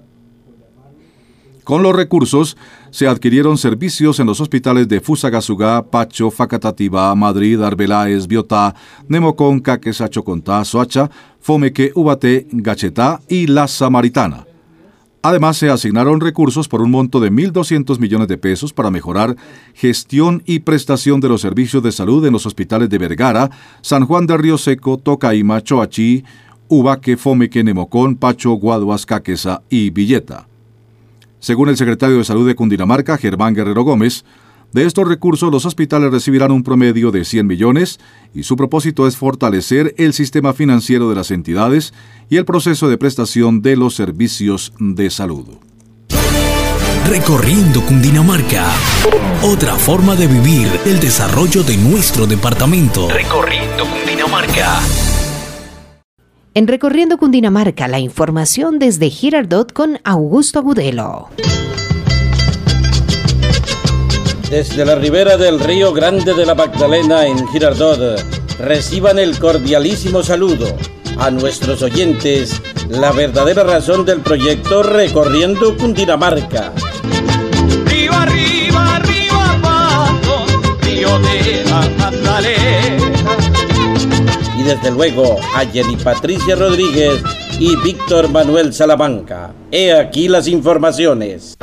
Con los recursos, se adquirieron servicios en los hospitales de Fusagasugá, Pacho, Facatativá, Madrid, Arbeláez, Biotá, Nemocón, Caquesa, Chocontá, Soacha, Fomeque, Ubaté, Gachetá y La Samaritana. Además, se asignaron recursos por un monto de 1.200 millones de pesos para mejorar gestión y prestación de los servicios de salud en los hospitales de Vergara, San Juan de Río Seco, Tocaima, Choachí, Ubaque, Fomeque, Nemocón, Pacho, Guaduas, Caquesa y Villeta. Según el secretario de Salud de Cundinamarca, Germán Guerrero Gómez, de estos recursos los hospitales recibirán un promedio de 100 millones y su propósito es fortalecer el sistema financiero de las entidades y el proceso de prestación de los servicios de salud. Recorriendo Cundinamarca. Otra forma de vivir el desarrollo de nuestro departamento. Recorriendo Cundinamarca. En Recorriendo Cundinamarca, la información desde Girardot con Augusto Agudelo. Desde la ribera del Río Grande de la Magdalena en Girardot, reciban el cordialísimo saludo a nuestros oyentes, la verdadera razón del proyecto Recorriendo Cundinamarca. Río arriba, río abajo, río de la Magdalena. Y desde luego a Jenny Patricia Rodríguez y Víctor Manuel Salamanca. He aquí las informaciones.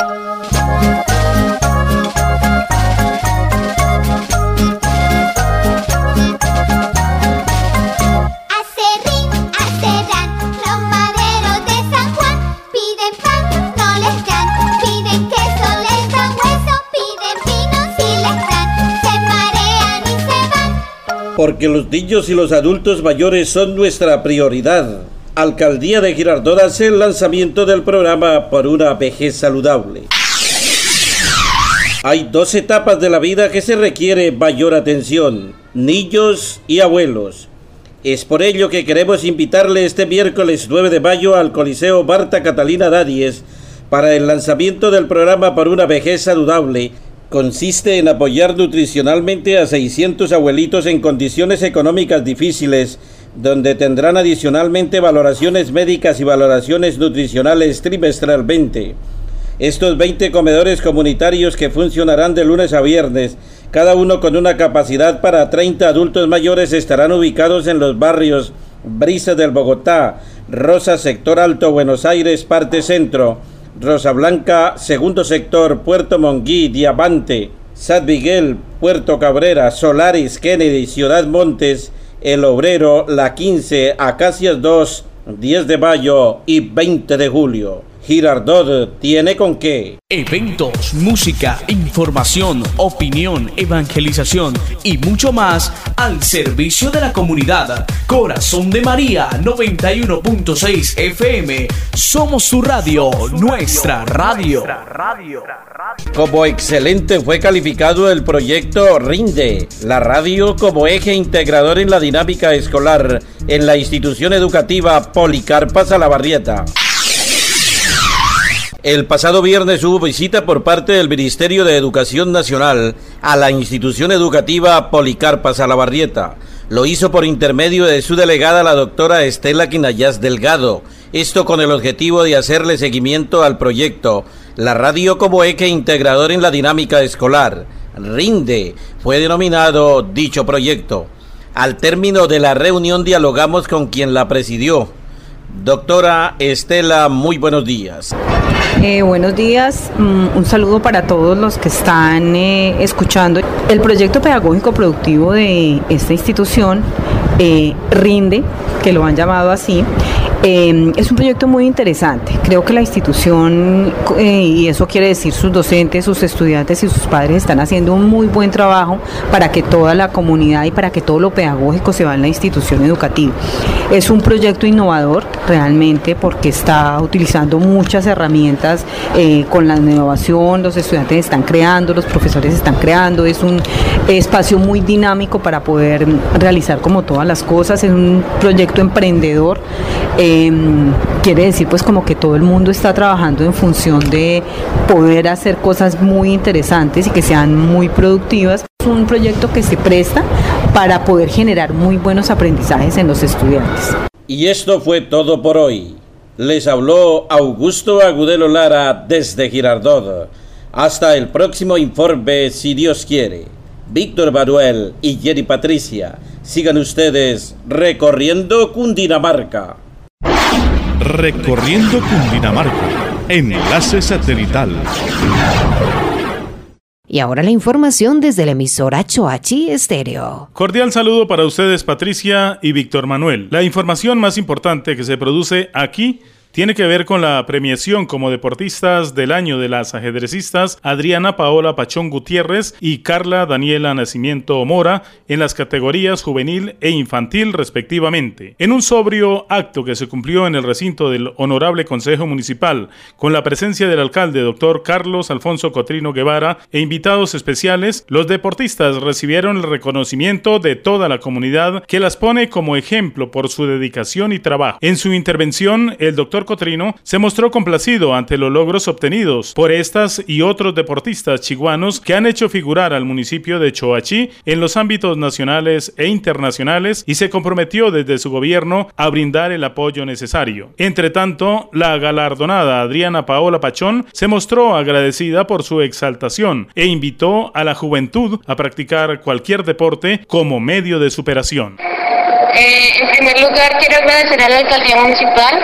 Los maderos de San Juan piden pan, no les dan, piden Porque los niños y los adultos mayores son nuestra prioridad. Alcaldía de Girardot hace el lanzamiento del programa Por una Vejez Saludable. Hay 2 etapas de la vida que se requiere mayor atención: niños y abuelos. Es por ello que queremos invitarle este miércoles 9 de mayo al Coliseo Marta Catalina Dádiez para el lanzamiento del programa Por una Vejez Saludable. Consiste en apoyar nutricionalmente a 600 abuelitos en condiciones económicas difíciles, donde tendrán adicionalmente valoraciones médicas y valoraciones nutricionales trimestralmente. Estos 20 comedores comunitarios que funcionarán de lunes a viernes, cada uno con una capacidad para 30 adultos mayores, estarán ubicados en los barrios Brisa del Bogotá, Rosa, sector Alto, Buenos Aires, parte centro, Rosa Blanca, segundo sector, Puerto Monguí, Diamante, San Miguel, Puerto Cabrera, Solaris, Kennedy, Ciudad Montes, El Obrero, La 15, Acacias 2, 10 de mayo y 20 de julio. Girardot tiene con qué. Eventos, música, información, opinión, evangelización y mucho más al servicio de la comunidad. Corazón de María 91.6 FM. Somos su radio, nuestra radio. Como excelente fue calificado el proyecto Rinde, la radio como eje integrador en la dinámica escolar en la institución educativa Policarpa Salabarrieta. El pasado viernes hubo visita por parte del Ministerio de Educación Nacional a la institución educativa Policarpa Salabarrieta. Lo hizo por intermedio de su delegada, la doctora Estela Quinayas Delgado. Esto con el objetivo de hacerle seguimiento al proyecto La radio como eje integrador en la dinámica escolar. Rinde fue denominado dicho proyecto. Al término de la reunión dialogamos con quien la presidió. Doctora Estela, muy buenos días. Buenos días, un saludo para todos los que están escuchando. El proyecto pedagógico productivo de esta institución, Rinde, que lo han llamado así, es un proyecto muy interesante. Creo que la institución, y eso quiere decir sus docentes, sus estudiantes y sus padres, están haciendo un muy buen trabajo para que toda la comunidad y para que todo lo pedagógico se va en la institución educativa. Es un proyecto innovador realmente porque está utilizando muchas herramientas con la innovación. Los estudiantes están creando, los profesores están creando. Es un espacio muy dinámico para poder realizar como todas las cosas. Es un proyecto emprendedor. Quiere decir pues como que todo el mundo está trabajando en función de poder hacer cosas muy interesantes y que sean muy productivas. Es un proyecto que se presta para poder generar muy buenos aprendizajes en los estudiantes. Y esto fue todo por hoy. Les habló Augusto Agudelo Lara desde Girardot. Hasta el próximo informe, si Dios quiere. Víctor Manuel y Jenny Patricia, sigan ustedes recorriendo Cundinamarca. Recorriendo Cundinamarca, enlace satelital. Y ahora la información desde la emisora Choachi Estéreo. Cordial saludo para ustedes, Patricia y Víctor Manuel. La información más importante que se produce aquí tiene que ver con la premiación como deportistas del año de las ajedrecistas Adriana Paola Pachón Gutiérrez y Carla Daniela Nacimiento Mora en las categorías juvenil e infantil respectivamente. En un sobrio acto que se cumplió en el recinto del Honorable Consejo Municipal con la presencia del alcalde doctor Carlos Alfonso Cotrino Guevara e invitados especiales, los deportistas recibieron el reconocimiento de toda la comunidad que las pone como ejemplo por su dedicación y trabajo. En su intervención, el doctor Cotrino se mostró complacido ante los logros obtenidos por estas y otros deportistas chiguanos que han hecho figurar al municipio de Choachí en los ámbitos nacionales e internacionales y se comprometió desde su gobierno a brindar el apoyo necesario. Entre tanto, la galardonada Adriana Paola Pachón se mostró agradecida por su exaltación e invitó a la juventud a practicar cualquier deporte como medio de superación. En primer lugar, quiero agradecer a la alcaldía municipal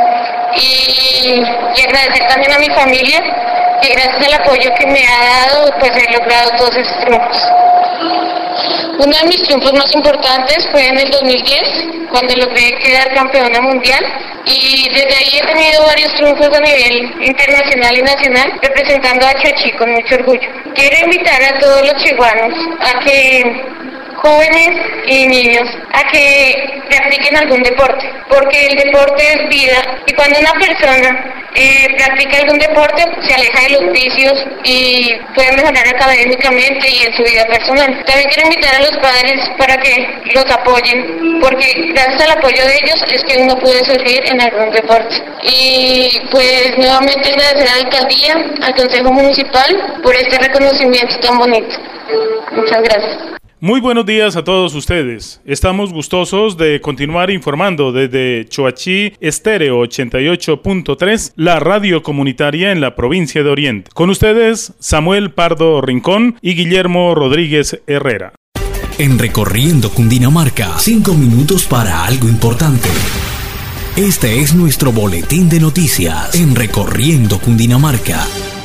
y agradecer también a mi familia, que gracias al apoyo que me ha dado, pues he logrado todos esos triunfos. Uno de mis triunfos más importantes fue en el 2010, cuando logré quedar campeona mundial, y desde ahí he tenido varios triunfos a nivel internacional y nacional, representando a Choachí con mucho orgullo. Quiero invitar a todos los chiguanos a que jóvenes y niños a que practiquen algún deporte, porque el deporte es vida y cuando una persona practica algún deporte se aleja de los vicios y puede mejorar académicamente y en su vida personal. También quiero invitar a los padres para que los apoyen, porque gracias al apoyo de ellos es que uno puede surgir en algún deporte. Y pues nuevamente agradecer a la alcaldía, al Consejo Municipal por este reconocimiento tan bonito. Muchas gracias. Muy buenos días a todos ustedes. Estamos gustosos de continuar informando desde Choachí Estéreo 88.3, la radio comunitaria en la provincia de Oriente. Con ustedes, Samuel Pardo Rincón y Guillermo Rodríguez Herrera. En Recorriendo Cundinamarca, 5 minutos para algo importante. Este es nuestro boletín de noticias en Recorriendo Cundinamarca.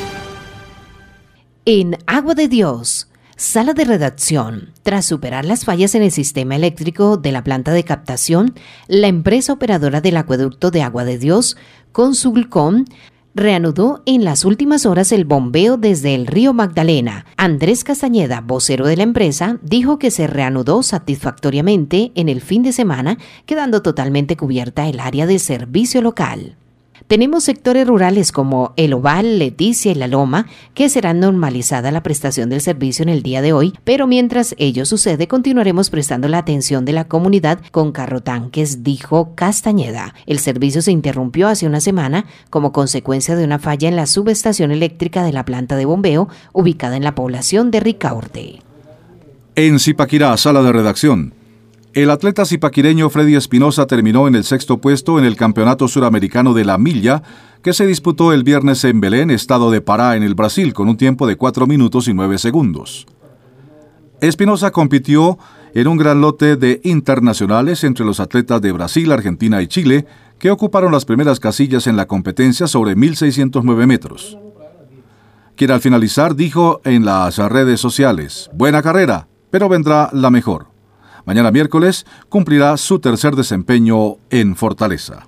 En Agua de Dios, Sala de redacción. Tras superar las fallas en el sistema eléctrico de la planta de captación, la empresa operadora del acueducto de Agua de Dios, Consulcom, reanudó en las últimas horas el bombeo desde el río Magdalena. Andrés Castañeda, vocero de la empresa, dijo que se reanudó satisfactoriamente en el fin de semana, quedando totalmente cubierta el área de servicio local. Tenemos sectores rurales como El Oval, Leticia y La Loma, que será normalizada la prestación del servicio en el día de hoy, pero mientras ello sucede, continuaremos prestando la atención de la comunidad con carrotanques, dijo Castañeda. El servicio se interrumpió hace una semana como consecuencia de una falla en la subestación eléctrica de la planta de bombeo, ubicada en la población de Ricaurte. En Zipaquirá, sala de redacción. El atleta zipaquireño Freddy Espinosa terminó en el 6º puesto en el Campeonato Suramericano de la Milla, que se disputó el viernes en Belén, estado de Pará, en el Brasil, con un tiempo de 4 minutos y 9 segundos. Espinosa compitió en un gran lote de internacionales entre los atletas de Brasil, Argentina y Chile, que ocuparon las primeras casillas en la competencia sobre 1.609 metros. Quien al finalizar dijo en las redes sociales: «Buena carrera, pero vendrá la mejor». Mañana miércoles cumplirá su tercer desempeño en Fortaleza.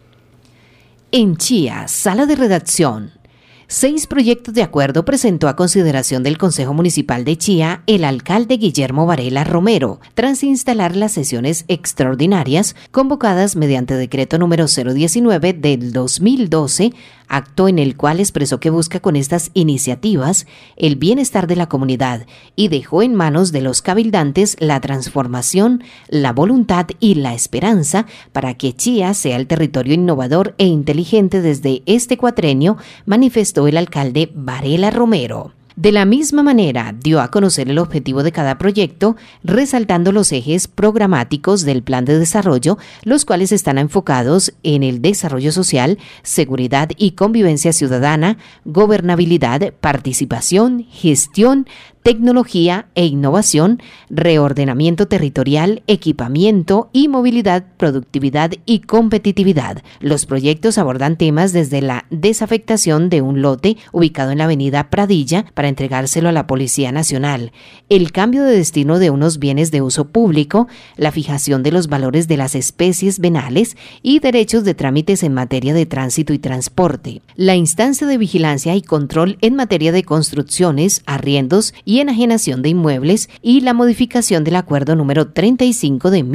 En Chía, sala de redacción. 6 proyectos de acuerdo presentó a consideración del Consejo Municipal de Chía el alcalde Guillermo Varela Romero, tras instalar las sesiones extraordinarias convocadas mediante decreto número 019 del 2012, acto en el cual expresó que busca con estas iniciativas el bienestar de la comunidad y dejó en manos de los cabildantes la transformación, la voluntad y la esperanza para que Chía sea el territorio innovador e inteligente desde este cuatrenio, manifestó el alcalde Varela Romero. De la misma manera, dio a conocer el objetivo de cada proyecto, resaltando los ejes programáticos del plan de desarrollo, los cuales están enfocados en el desarrollo social, seguridad y convivencia ciudadana, gobernabilidad, participación, gestión, tecnología e innovación, reordenamiento territorial, equipamiento y movilidad, productividad y competitividad. Los proyectos abordan temas desde la desafectación de un lote ubicado en la avenida Pradilla para entregárselo a la Policía Nacional, el cambio de destino de unos bienes de uso público, la fijación de los valores de las especies venales y derechos de trámites en materia de tránsito y transporte, la instancia de vigilancia y control en materia de construcciones, arriendos y enajenación de inmuebles y la modificación del acuerdo número 35 de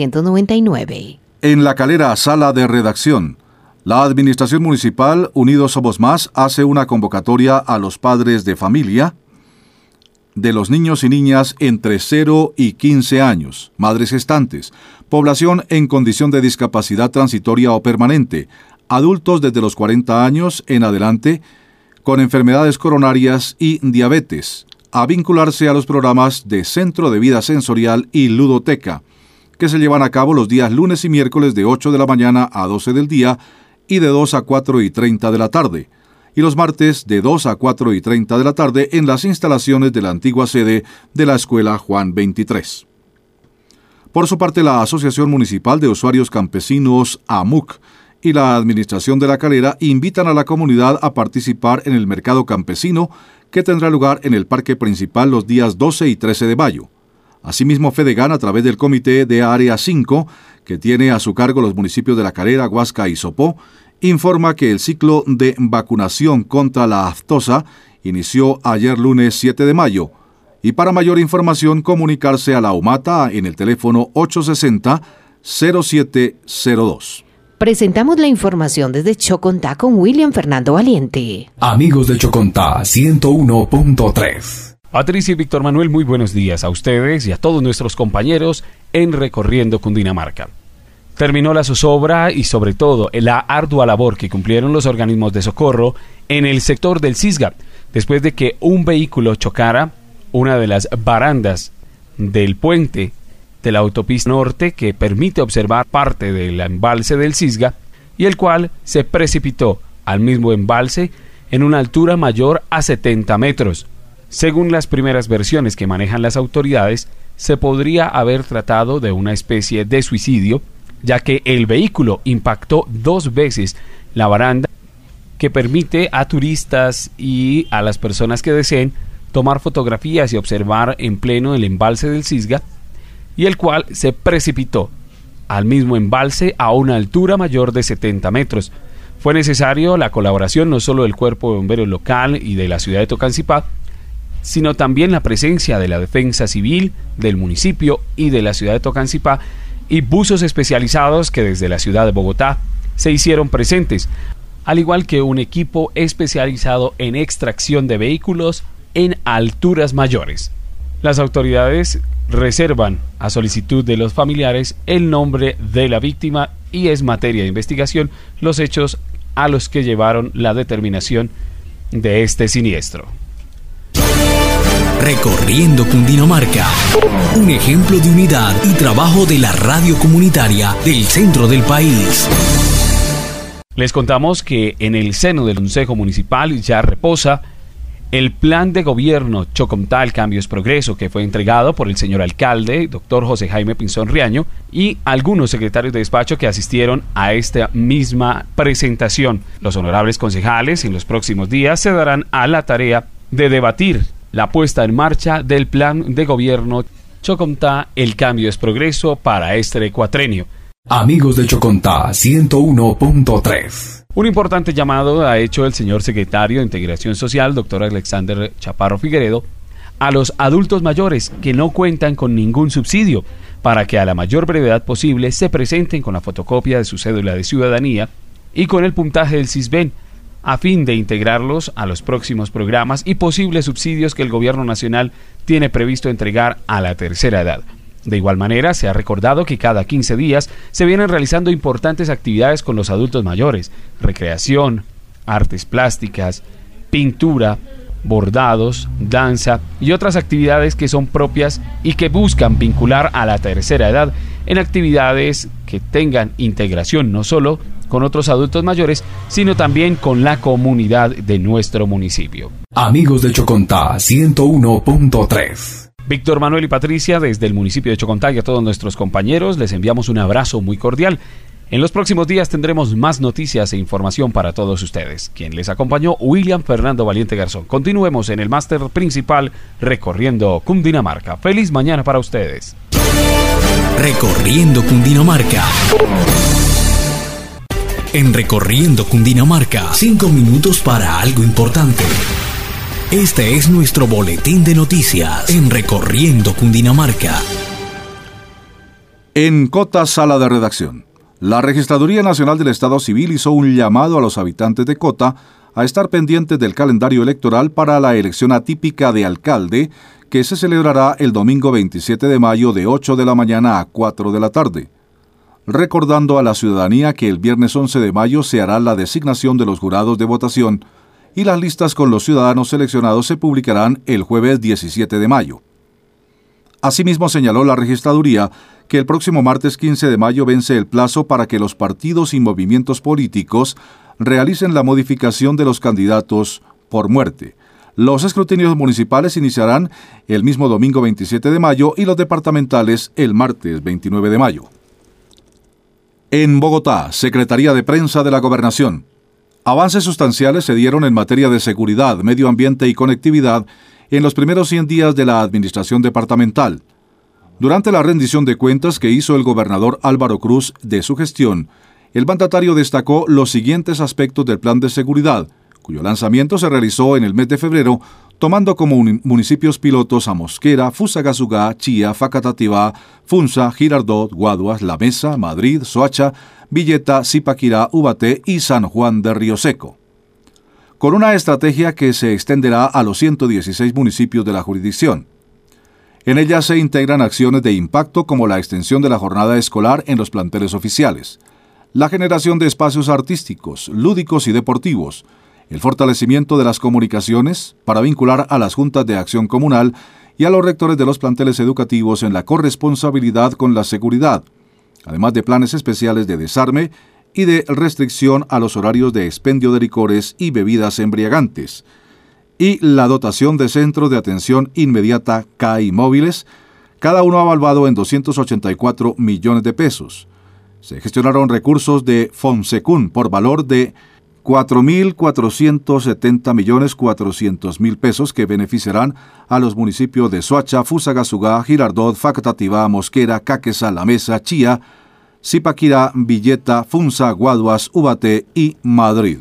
1999. En La Calera, sala de redacción. La Administración Municipal, Unidos Somos Más, hace una convocatoria a los padres de familia de los niños y niñas entre 0 y 15 años, madres gestantes, población en condición de discapacidad transitoria o permanente, adultos desde los 40 años en adelante, con enfermedades coronarias y diabetes, a vincularse a los programas de Centro de Vida Sensorial y Ludoteca, que se llevan a cabo los días lunes y miércoles de 8 de la mañana a 12 del día y de 2 a 4:30 de la tarde, y los martes de 2 a 4:30 de la tarde en las instalaciones de la antigua sede de la Escuela Juan 23. Por su parte, la Asociación Municipal de Usuarios Campesinos, AMUC, y la Administración de La Calera invitan a la comunidad a participar en el mercado campesino que tendrá lugar en el parque principal los días 12 y 13 de mayo. Asimismo, Fedegan, a través del Comité de Área 5, que tiene a su cargo los municipios de La Calera, Huasca y Sopó, informa que el ciclo de vacunación contra la aftosa inició ayer lunes 7 de mayo Y para mayor información, comunicarse a la UMATA en el teléfono 860-0702. Presentamos la información desde Chocontá con William Fernando Valiente. Amigos de Chocontá 101.3. Patricia y Víctor Manuel, muy buenos días a ustedes y a todos nuestros compañeros en Recorriendo Cundinamarca. Terminó la zozobra y sobre todo la ardua labor que cumplieron los organismos de socorro en el sector del Cisga, después de que un vehículo chocara una de las barandas del puente de la autopista norte que permite observar parte del embalse del Cisga y el cual se precipitó al mismo embalse en una altura mayor a 70 metros. Según las primeras versiones que manejan las autoridades, se podría haber tratado de una especie de suicidio, ya que el vehículo impactó 2 veces la baranda que permite a turistas y a las personas que deseen tomar fotografías y observar en pleno el embalse del Cisga, y el cual se precipitó al mismo embalse a una altura mayor de 70 metros. Fue necesario la colaboración no solo del Cuerpo de Bomberos local y de la ciudad de Tocancipá, sino también la presencia de la Defensa Civil, del municipio y de la ciudad de Tocancipá, y buzos especializados que desde la ciudad de Bogotá se hicieron presentes, al igual que un equipo especializado en extracción de vehículos en alturas mayores. Las autoridades reservan a solicitud de los familiares el nombre de la víctima y es materia de investigación los hechos a los que llevaron la determinación de este siniestro. Recorriendo Cundinamarca, un ejemplo de unidad y trabajo de la radio comunitaria del centro del país. Les contamos que en el seno del Consejo Municipal ya reposa el plan de gobierno Chocontá, el cambio es progreso, que fue entregado por el señor alcalde, doctor José Jaime Pinzón Riaño, y algunos secretarios de despacho que asistieron a esta misma presentación. Los honorables concejales en los próximos días se darán a la tarea de debatir la puesta en marcha del plan de gobierno Chocontá, el cambio es progreso para este cuatrenio. Amigos de Chocontá 101.3. Un importante llamado ha hecho el señor secretario de Integración Social, doctor Alexander Chaparro Figueredo, a los adultos mayores que no cuentan con ningún subsidio, para que a la mayor brevedad posible se presenten con la fotocopia de su cédula de ciudadanía y con el puntaje del CISBEN, a fin de integrarlos a los próximos programas y posibles subsidios que el gobierno nacional tiene previsto entregar a la tercera edad. De igual manera, se ha recordado que cada 15 días se vienen realizando importantes actividades con los adultos mayores: recreación, artes plásticas, pintura, bordados, danza y otras actividades que son propias y que buscan vincular a la tercera edad en actividades que tengan integración no solo con otros adultos mayores, sino también con la comunidad de nuestro municipio. Amigos de Chocontá 101.3. Víctor Manuel y Patricia, desde el municipio de Chocontá y a todos nuestros compañeros, les enviamos un abrazo muy cordial. En los próximos días tendremos más noticias e información para todos ustedes. Quien les acompañó, William Fernando Valiente Garzón. Continuemos en el máster principal Recorriendo Cundinamarca. Feliz mañana para ustedes. Recorriendo Cundinamarca. En Recorriendo Cundinamarca, 5 minutos para algo importante. Este es nuestro boletín de noticias en Recorriendo Cundinamarca. En Cota, sala de redacción. La Registraduría Nacional del Estado Civil hizo un llamado a los habitantes de Cota a estar pendientes del calendario electoral para la elección atípica de alcalde, que se celebrará el domingo 27 de mayo de 8 de la mañana a 4 de la tarde. Recordando a la ciudadanía que el viernes 11 de mayo se hará la designación de los jurados de votación y las listas con los ciudadanos seleccionados se publicarán el jueves 17 de mayo. Asimismo, señaló la Registraduría que el próximo martes 15 de mayo vence el plazo para que los partidos y movimientos políticos realicen la modificación de los candidatos por muerte. Los escrutinios municipales iniciarán el mismo domingo 27 de mayo y los departamentales el martes 29 de mayo. En Bogotá, Secretaría de Prensa de la Gobernación. Avances sustanciales se dieron en materia de seguridad, medio ambiente y conectividad en los primeros 100 días de la administración departamental. Durante la rendición de cuentas que hizo el gobernador Álvaro Cruz de su gestión, el mandatario destacó los siguientes aspectos del plan de seguridad, cuyo lanzamiento se realizó en el mes de febrero, tomando como municipios pilotos a Mosquera, Fusagasugá, Chía, Facatativá, Funza, Girardot, Guaduas, La Mesa, Madrid, Soacha, Villeta, Zipaquirá, Ubaté y San Juan de Río Seco, con una estrategia que se extenderá a los 116 municipios de la jurisdicción. En ella se integran acciones de impacto como la extensión de la jornada escolar en los planteles oficiales, la generación de espacios artísticos, lúdicos y deportivos, el fortalecimiento de las comunicaciones para vincular a las juntas de acción comunal y a los rectores de los planteles educativos en la corresponsabilidad con la seguridad, además de planes especiales de desarme y de restricción a los horarios de expendio de licores y bebidas embriagantes, y la dotación de centros de atención inmediata CAI móviles, cada uno avaluado en 284 millones de pesos. Se gestionaron recursos de Fonsecún por valor de 4.470.400.000 pesos que beneficiarán a los municipios de Soacha, Fusagasugá, Girardot, Facatativá, Mosquera, Caquesa, La Mesa, Chía, Zipaquirá, Villeta, Funza, Guaduas, Ubaté y Madrid.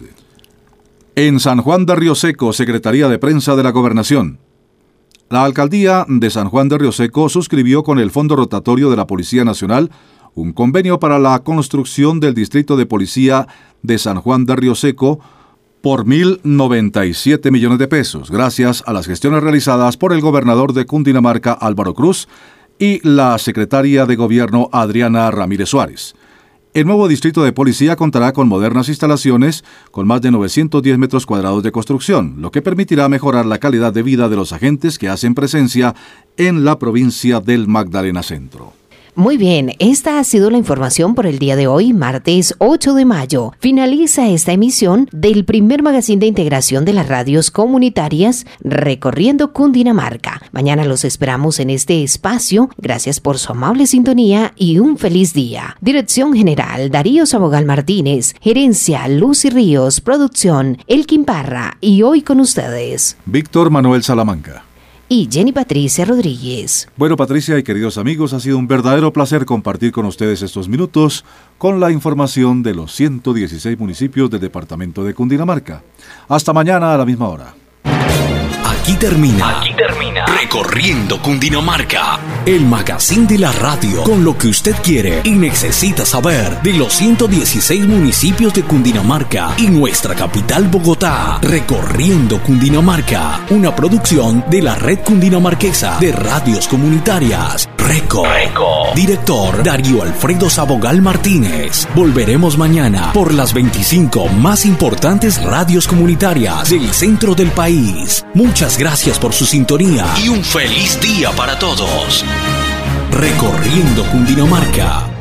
En San Juan de Río Seco, Secretaría de Prensa de la Gobernación. La Alcaldía de San Juan de Río Seco suscribió con el Fondo Rotatorio de la Policía Nacional un convenio para la construcción del Distrito de Policía de San Juan de Río Seco por 1.097 millones de pesos, gracias a las gestiones realizadas por el gobernador de Cundinamarca, Álvaro Cruz, y la secretaria de Gobierno, Adriana Ramírez Suárez. El nuevo distrito de policía contará con modernas instalaciones con más de 910 metros cuadrados de construcción, lo que permitirá mejorar la calidad de vida de los agentes que hacen presencia en la provincia del Magdalena Centro. Muy bien, esta ha sido la información por el día de hoy, martes 8 de mayo. Finaliza esta emisión del primer magazine de integración de las radios comunitarias Recorriendo Cundinamarca. Mañana los esperamos en este espacio. Gracias por su amable sintonía y un feliz día. Dirección General Darío Sabogal Martínez, Gerencia Lucy Ríos, Producción Elkin Parra y hoy con ustedes Víctor Manuel Salamanca y Jenny Patricia Rodríguez. Bueno, Patricia y queridos amigos, ha sido un verdadero placer compartir con ustedes estos minutos con la información de los 116 municipios del departamento de Cundinamarca. Hasta mañana a la misma hora. Aquí termina Recorriendo Cundinamarca, el magazine de la radio, con lo que usted quiere y necesita saber de los 116 municipios de Cundinamarca y nuestra capital Bogotá. Recorriendo Cundinamarca, una producción de la Red Cundinamarquesa de Radios Comunitarias. Reco. Director Darío Alfredo Sabogal Martínez. Volveremos mañana por las 25 más importantes radios comunitarias del centro del país. Muchas gracias por su sintonía y un feliz día para todos. Recorriendo Cundinamarca.